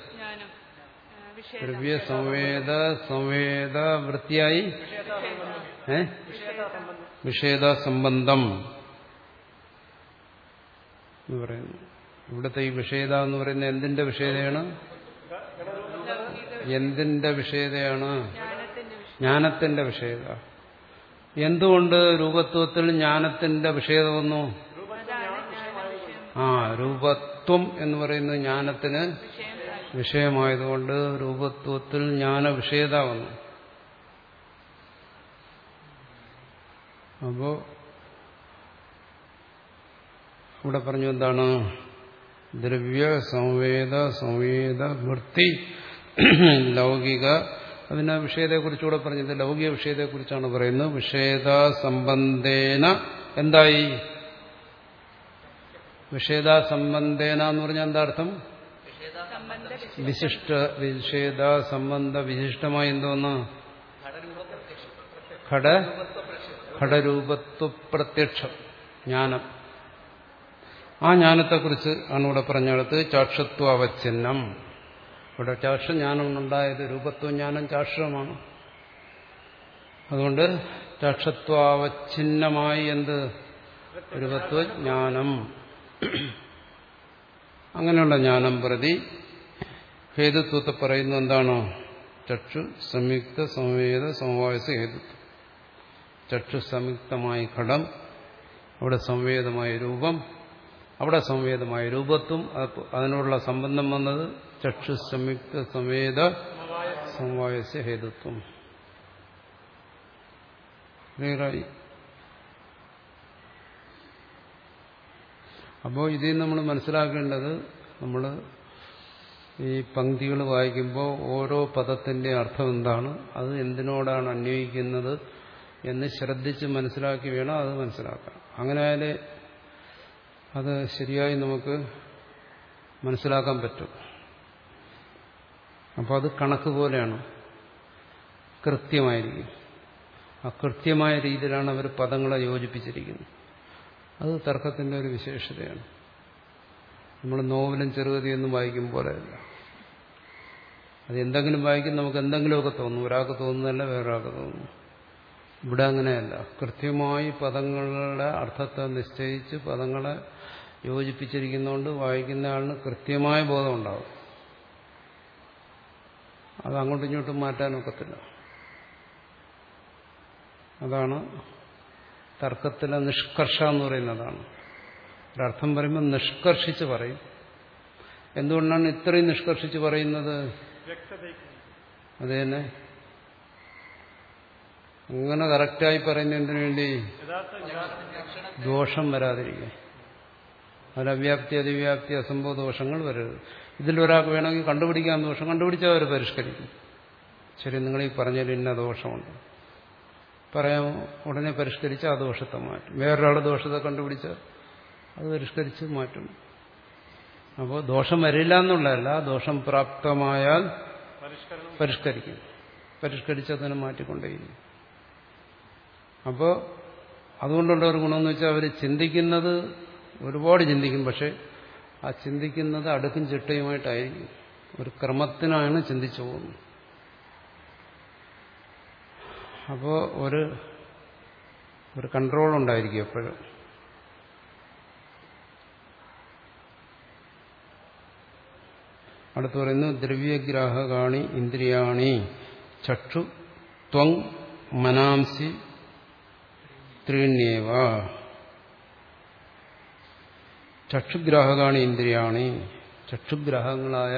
ദ്രവ്യ സംവേദ സംവേദ വൃത്തിയായി ഏ വിഷേദ സംബന്ധം എന്ന് പറയുന്നു. ഇവിടുത്തെ ഈ വിഷേദ എന്ന് പറയുന്നത് എന്തിന്റെ വിഷേദയാണ്? എന്തിന്റെ വിഷേദയാണ്? ജ്ഞാനത്തിന്റെ വിഷേദ. എന്തുകൊണ്ട് രൂപത്വത്തിൽ ജ്ഞാനത്തിന്റെ വിഷേദം വന്നു? ആ രൂപത്വം എന്ന് പറയുന്നത് ജ്ഞാനത്തിന് വിഷയമായതുകൊണ്ട് രൂപത്വത്തിൽ ജ്ഞാന വിഷേദ വന്നു. അപ്പോ ഇവിടെ പറഞ്ഞു എന്താണ്? ദ്രവ്യ സംവേദ സംവേദ വൃത്തി ലൗകിക. അതിന് വിഷയത്തെക്കുറിച്ചുകൂടെ പറഞ്ഞത് ലൗകിക വിഷയത്തെക്കുറിച്ചാണ് പറയുന്നത്. വിഷേദ സംബന്ധേന എന്തായി? വിഷേദ സംബന്ധേന എന്ന് പറഞ്ഞാൽ എന്താ അർത്ഥം? വിശിഷ്ട വിഷേദ സംബന്ധ വിശിഷ്ടമായി എന്തോന്ന്? ഘട ഘടരൂപത്വ പ്രത്യക്ഷം ജ്ഞാനം. ആ ജ്ഞാനത്തെക്കുറിച്ച് ആണ് ഇവിടെ പറഞ്ഞെടുത്ത്. ചാക്ഷത്വ അവച്ഛിന്നം. ഇവിടെ ചാക്ഷജ്ഞാനം ഉണ്ടായത് രൂപത്വജ്ഞാനം ചാക്ഷമാണ്. അതുകൊണ്ട് ചാക്ഷത്വാവച്ഛിന്നമായി എന്ത്? രൂപത്വജ്ഞാനം. അങ്ങനെയുള്ള ജ്ഞാനം പ്രതി ഹേതുത്വത്തെ പറയുന്നത് എന്താണ്? ചക്ഷു സംയുക്ത സംവേദ സമവായസ ഹേതുത്വം. ചക്ഷു സംയുക്തമായ ഘടം, അവിടെ സംവേദമായ രൂപം, അവിടെ സംവേദമായ രൂപത്വം, അതിനോടുള്ള സംബന്ധം വന്നത് ചക്ഷു സംയുക്ത സംവേദ സമവായസ ഹേതുത്വം. ക്ലിയറായി? അപ്പോൾ ഇതിൽ നമ്മൾ മനസ്സിലാക്കേണ്ടത്, നമ്മൾ ഈ പംക്തികൾ വായിക്കുമ്പോൾ ഓരോ പദത്തിന്റെ അർത്ഥം എന്താണ്, അത് എന്തിനോടാണ് അന്വയിക്കുന്നത് എന്ന് ശ്രദ്ധിച്ച് മനസ്സിലാക്കി വേണം അത് മനസ്സിലാക്കാൻ. അങ്ങനെ ആയാലേ അത് ശരിയായി നമുക്ക് മനസ്സിലാക്കാൻ പറ്റും. അപ്പോൾ അത് കണക്ക് പോലെയാണ്, കൃത്യമായിരിക്കും. ആ കൃത്യമായ രീതിയിലാണ് അവർ പദങ്ങളെ യോജിപ്പിച്ചിരിക്കുന്നത്. അത് തർക്കത്തിന്റെ ഒരു വിശേഷതയാണ്. നമ്മൾ നോവലും ചെറുകഥയൊന്നും വായിക്കും പോലെയല്ല. അത് എന്തെങ്കിലും വായിക്കും നമുക്ക് എന്തെങ്കിലുമൊക്കെ തോന്നും. ഒരാൾക്ക് തോന്നുന്നതല്ല വേറൊരാൾക്ക് തോന്നുന്നു. ഇവിടെ അങ്ങനെയല്ല. കൃത്യമായി പദങ്ങളുടെ അർത്ഥത്തെ നിശ്ചയിച്ച് പദങ്ങളെ യോജിപ്പിച്ചിരിക്കുന്നതുകൊണ്ട് വായിക്കുന്ന ആളിന് കൃത്യമായ ബോധം ഉണ്ടാവും. അത് അങ്ങോട്ടും ഇങ്ങോട്ടും മാറ്റാനൊക്കത്തില്ല. അതാണ് തർക്കത്തിലെ നിഷ്കർഷ എന്ന് പറയുന്നതാണ്. ഒരർത്ഥം പറയുമ്പോൾ നിഷ്കർഷിച്ച് പറയും. എന്തുകൊണ്ടാണ് ഇത്രയും നിഷ്കർഷിച്ച് പറയുന്നത്? അത് തന്നെ അങ്ങനെ കറക്റ്റായി പറയുന്ന എന്തിനു വേണ്ടി? ദോഷം വരാതിരിക്കും. അതിൽ അവ്യാപ്തി അതിവ്യാപ്തി അസംഭവ ദോഷങ്ങൾ വരരുത്. ഇതിലൊരാൾക്ക് വേണമെങ്കിൽ കണ്ടുപിടിക്കാൻ ദോഷം കണ്ടുപിടിച്ചാൽ അവർ പരിഷ്കരിക്കും. ശരി, നിങ്ങൾ ഈ പറഞ്ഞാൽ ഇന്ന ദോഷമുണ്ട് പറയാം, ഉടനെ പരിഷ്കരിച്ച് ആ ദോഷത്തെ മാറ്റും. വേറൊരാൾ ദോഷത്തെ കണ്ടുപിടിച്ചാൽ അത് പരിഷ്കരിച്ച് മാറ്റും. അപ്പോൾ ദോഷം വരില്ല എന്നുള്ളതല്ല, ദോഷം പ്രാപ്തമായാൽ പരിഷ്കരിക്കും. പരിഷ്കരിച്ചതിനെ മാറ്റിക്കൊണ്ടേയിരിക്കും. അപ്പോൾ അതുകൊണ്ടുള്ള ഒരു ഗുണമെന്ന് വെച്ചാൽ അവർ ചിന്തിക്കുന്നത് ഒരുപാട് ചിന്തിക്കും. പക്ഷെ ആ ചിന്തിക്കുന്നത് അടുക്കും ചിട്ടയുമായിട്ടായിരിക്കും. ഒരു ക്രമത്തിനാണ് ചിന്തിച്ചു പോകുന്നത്. അപ്പോൾ ഒരു ഒരു കൺട്രോൾ ഉണ്ടായിരിക്കും എപ്പോഴും. അടുത്ത് പറയുന്നു ദ്രവ്യഗ്രാഹകാണി ഇന്ദ്രിയാണി ചക്ഷു ത്വങ് മനാംസി ത്രീണ്യേവ. ചക്ഷുഗ്രാഹകാണി ഇന്ദ്രിയാണി, ചക്ഷുഗ്രാഹങ്ങളായ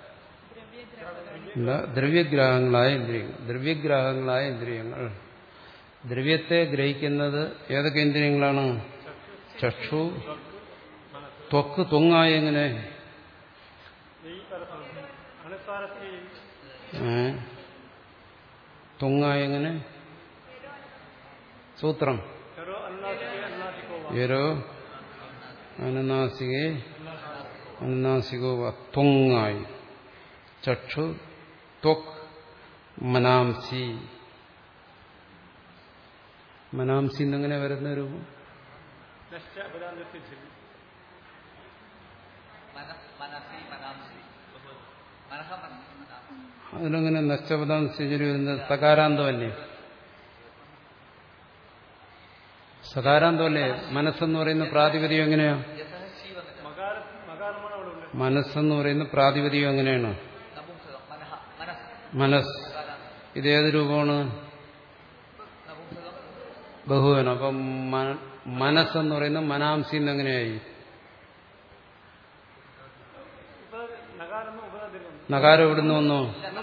ദ്രവ്യഗ്രാഹങ്ങളായ ഇന്ദ്രിയങ്ങൾ. ദ്രവ്യഗ്രാഹങ്ങളായ ഇന്ദ്രിയങ്ങൾ, ദ്രവ്യത്തെ ഗ്രഹിക്കുന്നത് ഏതൊക്കെ ഇന്ദ്രിയങ്ങളാണ്? ചക്ഷു, ത്വക്ക്. ത്വങ്ങായ എങ്ങനെ? ത്വങ്ങായ എങ്ങനെ? സൂത്രം യരോ അനുനാസികേ അനുനാസികോ ത്വങ്ങായി. ചക്ഷു ത്വക് മനാംസി. മനാംസി എന്നെങ്ങനെ വരുന്ന രൂപം? അതിലെങ്ങനെ നശ്ചപദാംശരി വരുന്നത്? സകാരാന്തമല്ലേ? സകാരാന്തമല്ലേ? മനസ്സെന്ന് പറയുന്ന പ്രാതിപതികം എങ്ങനെയാ? മനസ്സെന്ന് പറയുന്ന പ്രാതിപതികം എങ്ങനെയാണ്? മനസ്. ഇതേത് രൂപമാണ്? ബഹുവനം. അപ്പം മനസ്സെന്ന് പറയുന്ന മനാംസി എന്നെങ്ങനെയായി? നകാരം എവിടുന്ന് വന്നു?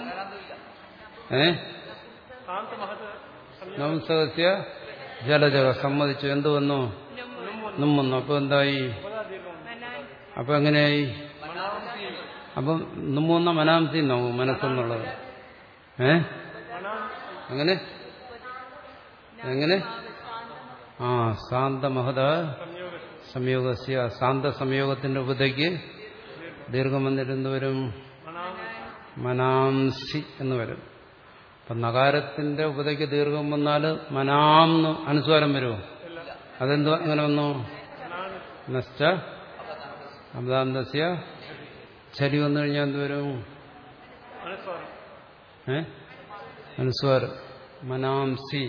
ഏ നംസകസ്യ ജലജക. സമ്മതിച്ചു. എന്ത് വന്നു? നും വന്നു. അപ്പൊ എന്തായി? അപ്പൊ എങ്ങനെയായി? അപ്പം നുമ്മുന്ന മനാംസി എന്നാവും മനസ്സെന്നുള്ളത്. ഏ എങ്ങനെ എങ്ങനെ ആ സാന്തമഹത സംയോഗസ്യ. സാന്ത സംയോഗത്തിന്റെ ഉപതയ്ക്ക് ദീർഘം വന്നിരുന്നു വരും മനാംസി എന്ന് വരും. അപ്പൊ നകാരത്തിന്റെ ഉപതയ്ക്ക് ദീർഘം വന്നാൽ മനാംന്ന് അനുസ്വാരം വരുമോ? അതെന്തോ അങ്ങനെ വന്നു? നശ്ച അബ്ദാന്തസ്യ ചരി വന്നു കഴിഞ്ഞാൽ എന്തുവരും? ഏ അനുസ്വാരം. മനാംസി.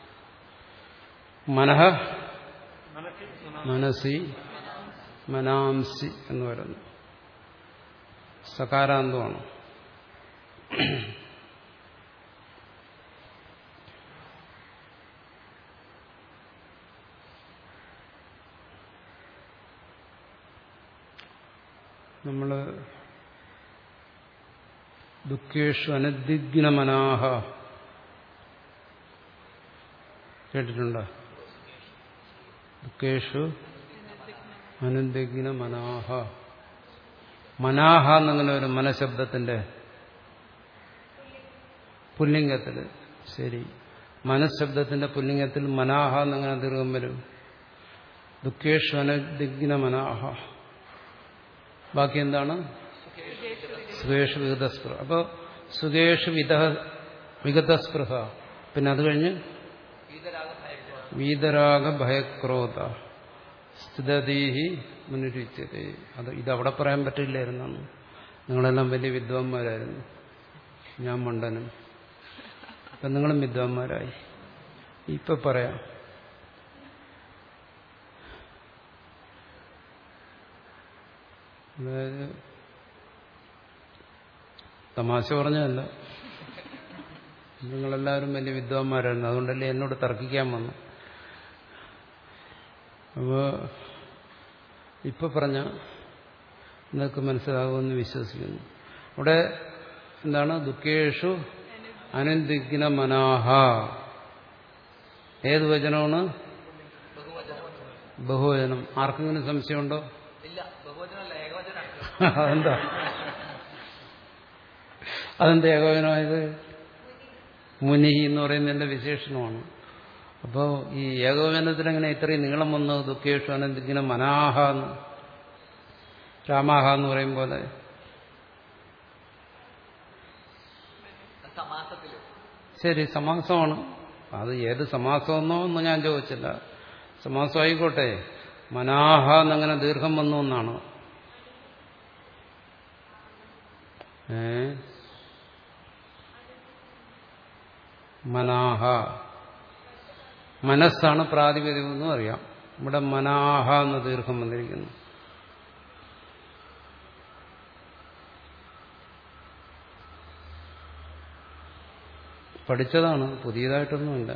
മനഃ മനസി മനാംസി എന്ന് പറയുന്നു. സകാരാന്തമാണ്. നമ്മള് ദുഃഖേഷു അനദിഗ്നമനാഹ കേട്ടിട്ടുണ്ടോ? ദുഃഖേഷു അനദിഗ്നമനാഹ. മനാഹ എന്നങ്ങനെ ഒരു മനഃശബ്ദത്തിന്റെ പുല്ലിംഗത്തിൽ. ശരി, മനഃശബ്ദത്തിന്റെ പുല്ലിംഗത്തിൽ മനാഹ എന്നങ്ങനെ ദീർഘം വരും. ദുഃഖേഷു അനദിഗ്നമനാഹ. ബാക്കി എന്താണ്? സുഖേഷു വിഗതസ്പൃഹ. അപ്പോൾ സുഖേഷു വിധ വിഗതസ്പൃഹ. പിന്നെ അത് കഴിഞ്ഞ് വീതരാഗ ഭയക്രോധ സ്ഥിതീഹി മുനിരുച്യത്തെ. അത് ഇതവിടെ പറയാൻ പറ്റില്ലായിരുന്നാണ്. നിങ്ങളെല്ലാം വലിയ വിദ്വാൻമാരായിരുന്നു, ഞാൻ മണ്ടനും. അപ്പം നിങ്ങളും വിദ്വാൻമാരായി. ഇപ്പൊ പറയാം. അതായത് തമാശ പറഞ്ഞതല്ല, നിങ്ങളെല്ലാവരും വലിയ വിദ്വാൻമാരായിരുന്നു, അതുകൊണ്ടല്ലേ എന്നോട് തർക്കിക്കാൻ വന്നു. അപ്പോൾ ഇപ്പൊ പറഞ്ഞ നിങ്ങൾക്ക് മനസ്സിലാകുമെന്ന് വിശ്വസിക്കുന്നു. ഇവിടെ എന്താണ്? ദുഃഖേഷു അനന്തിഗ്ന മനാഹ. ഏത് വചനമാണ്? ബഹുവചനം. ആർക്കെങ്കിലും സംശയമുണ്ടോ? അതെന്താ അതെന്താ ഏകവചനമായത്? മുനി എന്ന് പറയുന്നതിന്റെ വിശേഷണമാണ്. അപ്പോൾ ഈ ഏകവചനത്തിലെങ്ങനെ ഇത്രയും നീളം വന്നു? ദുഃഖേഷു അനന്തിഗ്ന മനാഹ എന്ന്, രാമാഹ എന്ന് പറയും പോലെ. ശരി, സമാസമാണ്. അത് ഏത് സമാസമെന്നോ ഒന്നും ഞാൻ ചോദിച്ചില്ല. സമാസം ആയിക്കോട്ടെ. മനാഹ എന്നങ്ങനെ ദീർഘം വന്നു എന്നാണ്. ഏ മനാഹ മനസ്സാണ് പ്രാതിപതികം എന്നും അറിയാം. ഇവിടെ മനാഹ എന്ന ദീർഘം വന്നിരിക്കുന്നു. പഠിച്ചതാണ്, പുതിയതായിട്ടൊന്നുമില്ല.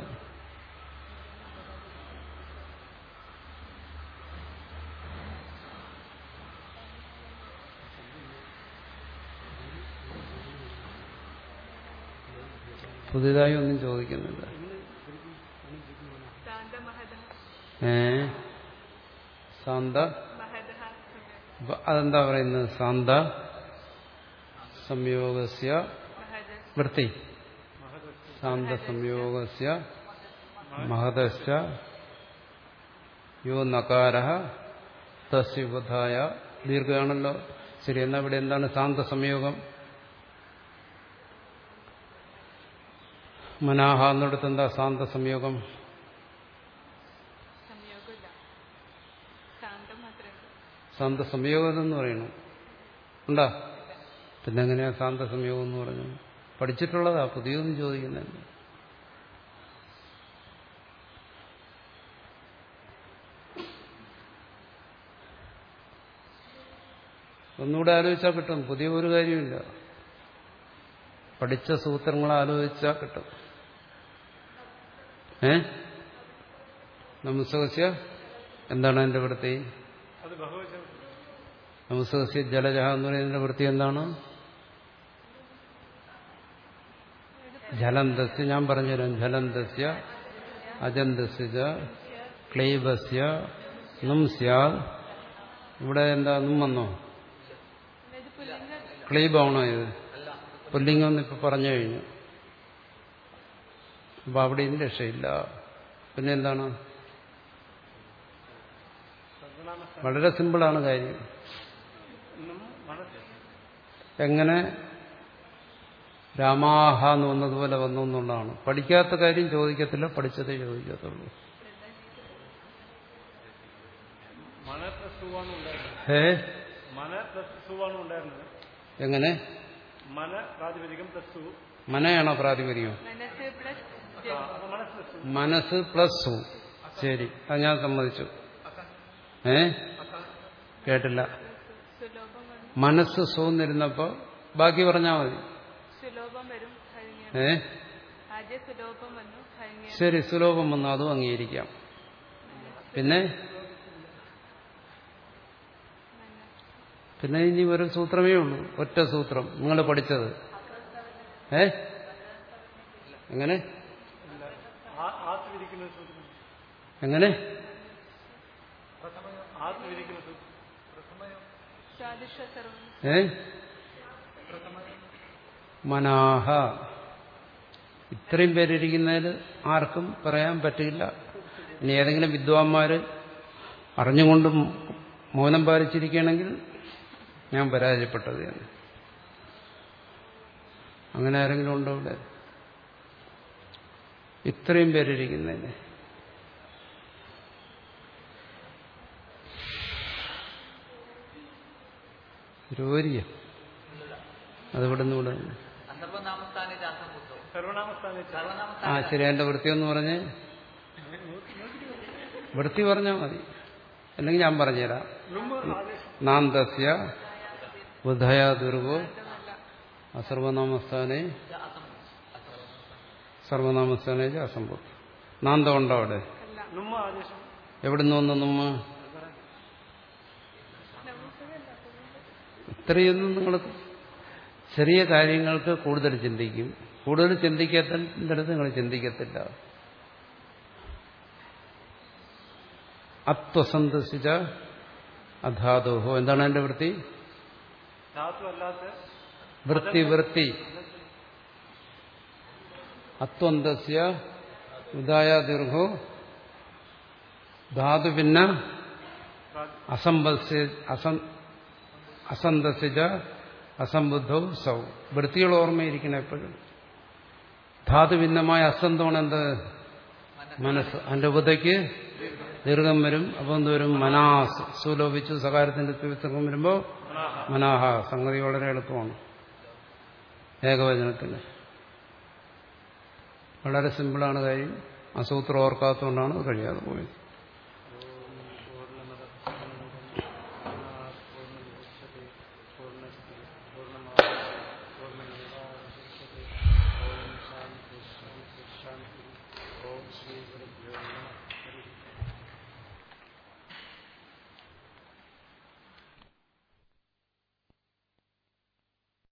പുതിയതായി ഒന്നും ചോദിക്കുന്നില്ല. ഏ സാന്ത അതെന്താ പറയുന്നത്? സാന്ത സംയോഗസ്യ വൃത്തി, സാന്ത സംയോഗസ്യ മഹദശ്ച യോ നകാരഃ തസ്യ ഉപധായ ദീർഘമാണല്ലോ. ശരി, എന്നാ ഇവിടെ എന്താണ് സാന്ത സംയോഗം? മനാഹ എന്നിടത്ത് എന്താ സാന്ത സംയോഗം? സാന്ത സംയോഗം എന്ന് പറയണു ഉണ്ടാ? പിന്നെ എങ്ങനെയാ സാന്ത സംയോഗം എന്ന് പറഞ്ഞു? പഠിച്ചിട്ടുള്ളതാ, പുതിയൊന്നും ചോദിക്കുന്നില്ല. ഒന്നുകൂടെ ആലോചിച്ചാൽ കിട്ടും. പുതിയ ഒരു കാര്യമില്ല. പഠിച്ച സൂത്രങ്ങൾ ആലോചിച്ചാൽ കിട്ടും. ഏ നമസ്കസ്യ എന്താണ് അതിന്റെ വൃത്തി? നമസ്കസ്യ ജലജഹ എന്ന് പറയുന്നതിന്റെ വൃത്തി എന്താണ്? ജലന്തസ്യ, ഞാൻ പറഞ്ഞുതരാം. ജലന്തസ്യ അജന്തസ്യ ക്ലൈബസ്യ നും സ്യാദ്. ഇവിടെ എന്താ നും വന്നോ? ക്ലൈബാണോ ഇത്? പുല്ലിംഗം എന്ന് ഇപ്പൊ പറഞ്ഞു കഴിഞ്ഞു. അപ്പൊ അവിടെ ഇതിന് രക്ഷയില്ല. പിന്നെ എന്താണ്? വളരെ സിമ്പിളാണ് കാര്യം. എങ്ങനെ രാമാഹ എന്ന് വന്നതുപോലെ വന്നു എന്നുള്ളതാണ്. പഠിക്കാത്ത കാര്യം ചോദിക്കത്തില്ല, പഠിച്ചതേ ചോദിക്കത്തുള്ളൂ. ഏ എങ്ങനെ? മനയാണോ പ്രാതിപതികം? മനസ്സ് പ്ലസ് സു. ശരി, അത് ഞാൻ സമ്മതിച്ചു. ഏ കേട്ടില്ല. മനസ്സ് സൂന്നിരുന്നപ്പോ ബാക്കി പറഞ്ഞാൽ മതി. ഏ ശരി, സുലോഭം വന്നു, അതും അംഗീകരിക്കാം. പിന്നെ പിന്നെ ഇനി ഒരു സൂത്രമേ ഉള്ളൂ, ഒറ്റ സൂത്രം നിങ്ങൾ പഠിച്ചത്. ഏ എങ്ങനെ എങ്ങനെ ഏ മനാഹ. ഇത്രയും പേരിരിക്കുന്നതിൽ ആർക്കും പറയാൻ പറ്റില്ല. ഇനി ഏതെങ്കിലും വിദ്വാൻമാര് അറിഞ്ഞുകൊണ്ടും മൗനം പാലിച്ചിരിക്കുകയാണെങ്കിൽ ഞാൻ പരാജയപ്പെട്ടത് തന്നെ. അങ്ങനെ ആരെങ്കിലും ഉണ്ടോ ഇവിടെ? ഇത്രയും പേരിരിക്കുന്നതിന് രോരിയ അതിവിടെ നിന്ന് ഇവിടെ. ആ ശരി, എന്റെ വൃത്തി എന്ന് പറഞ്ഞ് വൃത്തി പറഞ്ഞാൽ മതി, അല്ലെങ്കിൽ ഞാൻ പറഞ്ഞുതരാം. നാന്തസ്യ ബുദ്ധയാ ദുർഗോ അസർവനാമസ്ഥാനെ സർവനാമസ്ഥാനെ അസംഭവം. നാന്തം ഉണ്ടോ അവിടെ? എവിടുന്ന് വന്നു നമ്മ? ഇത്രയൊന്നും നിങ്ങൾ ചെറിയ കാര്യങ്ങൾക്ക് കൂടുതൽ ചിന്തിക്കും. കൂടുതൽ ചിന്തിക്കാത്തടുത്ത് നിങ്ങൾ ചിന്തിക്കത്തില്ല. അത്വസന്തസിച്ച അധാതോഹോ. എന്താണ് എന്റെ വൃത്തി? വൃത്തി വൃത്തി അത്വന്തസ്യ ഉദായ ദീർഘോ ധാതു ഭിന്ന അസന്തസിച്ച അസംബുദ്ധോ സൗ. വൃത്തികൾ ഓർമ്മയിരിക്കണം എപ്പോഴും. ധാതു ഭിന്നമായ അസന്തമാണ് എന്ത്? മനസ്സ്. അതിന്റെ ഉപതയ്ക്ക് ദീർഘം വരും. അപ്പം എന്തോരും? മനാസ്. സുലോഭിച്ചു സകാരത്തിന്റെ ദീർഘം വരുമ്പോ മനാഹ. സംഗതി വളരെ എളുപ്പമാണ് ഏകവചനത്തിന്. വളരെ സിമ്പിളാണ് കാര്യം. ആ സൂത്രം ഓർക്കാത്തതുകൊണ്ടാണ് അത് കഴിയാതെ പോയത്. ഓം ശ്രീ ഗുരുഭ്യോ നമഃ.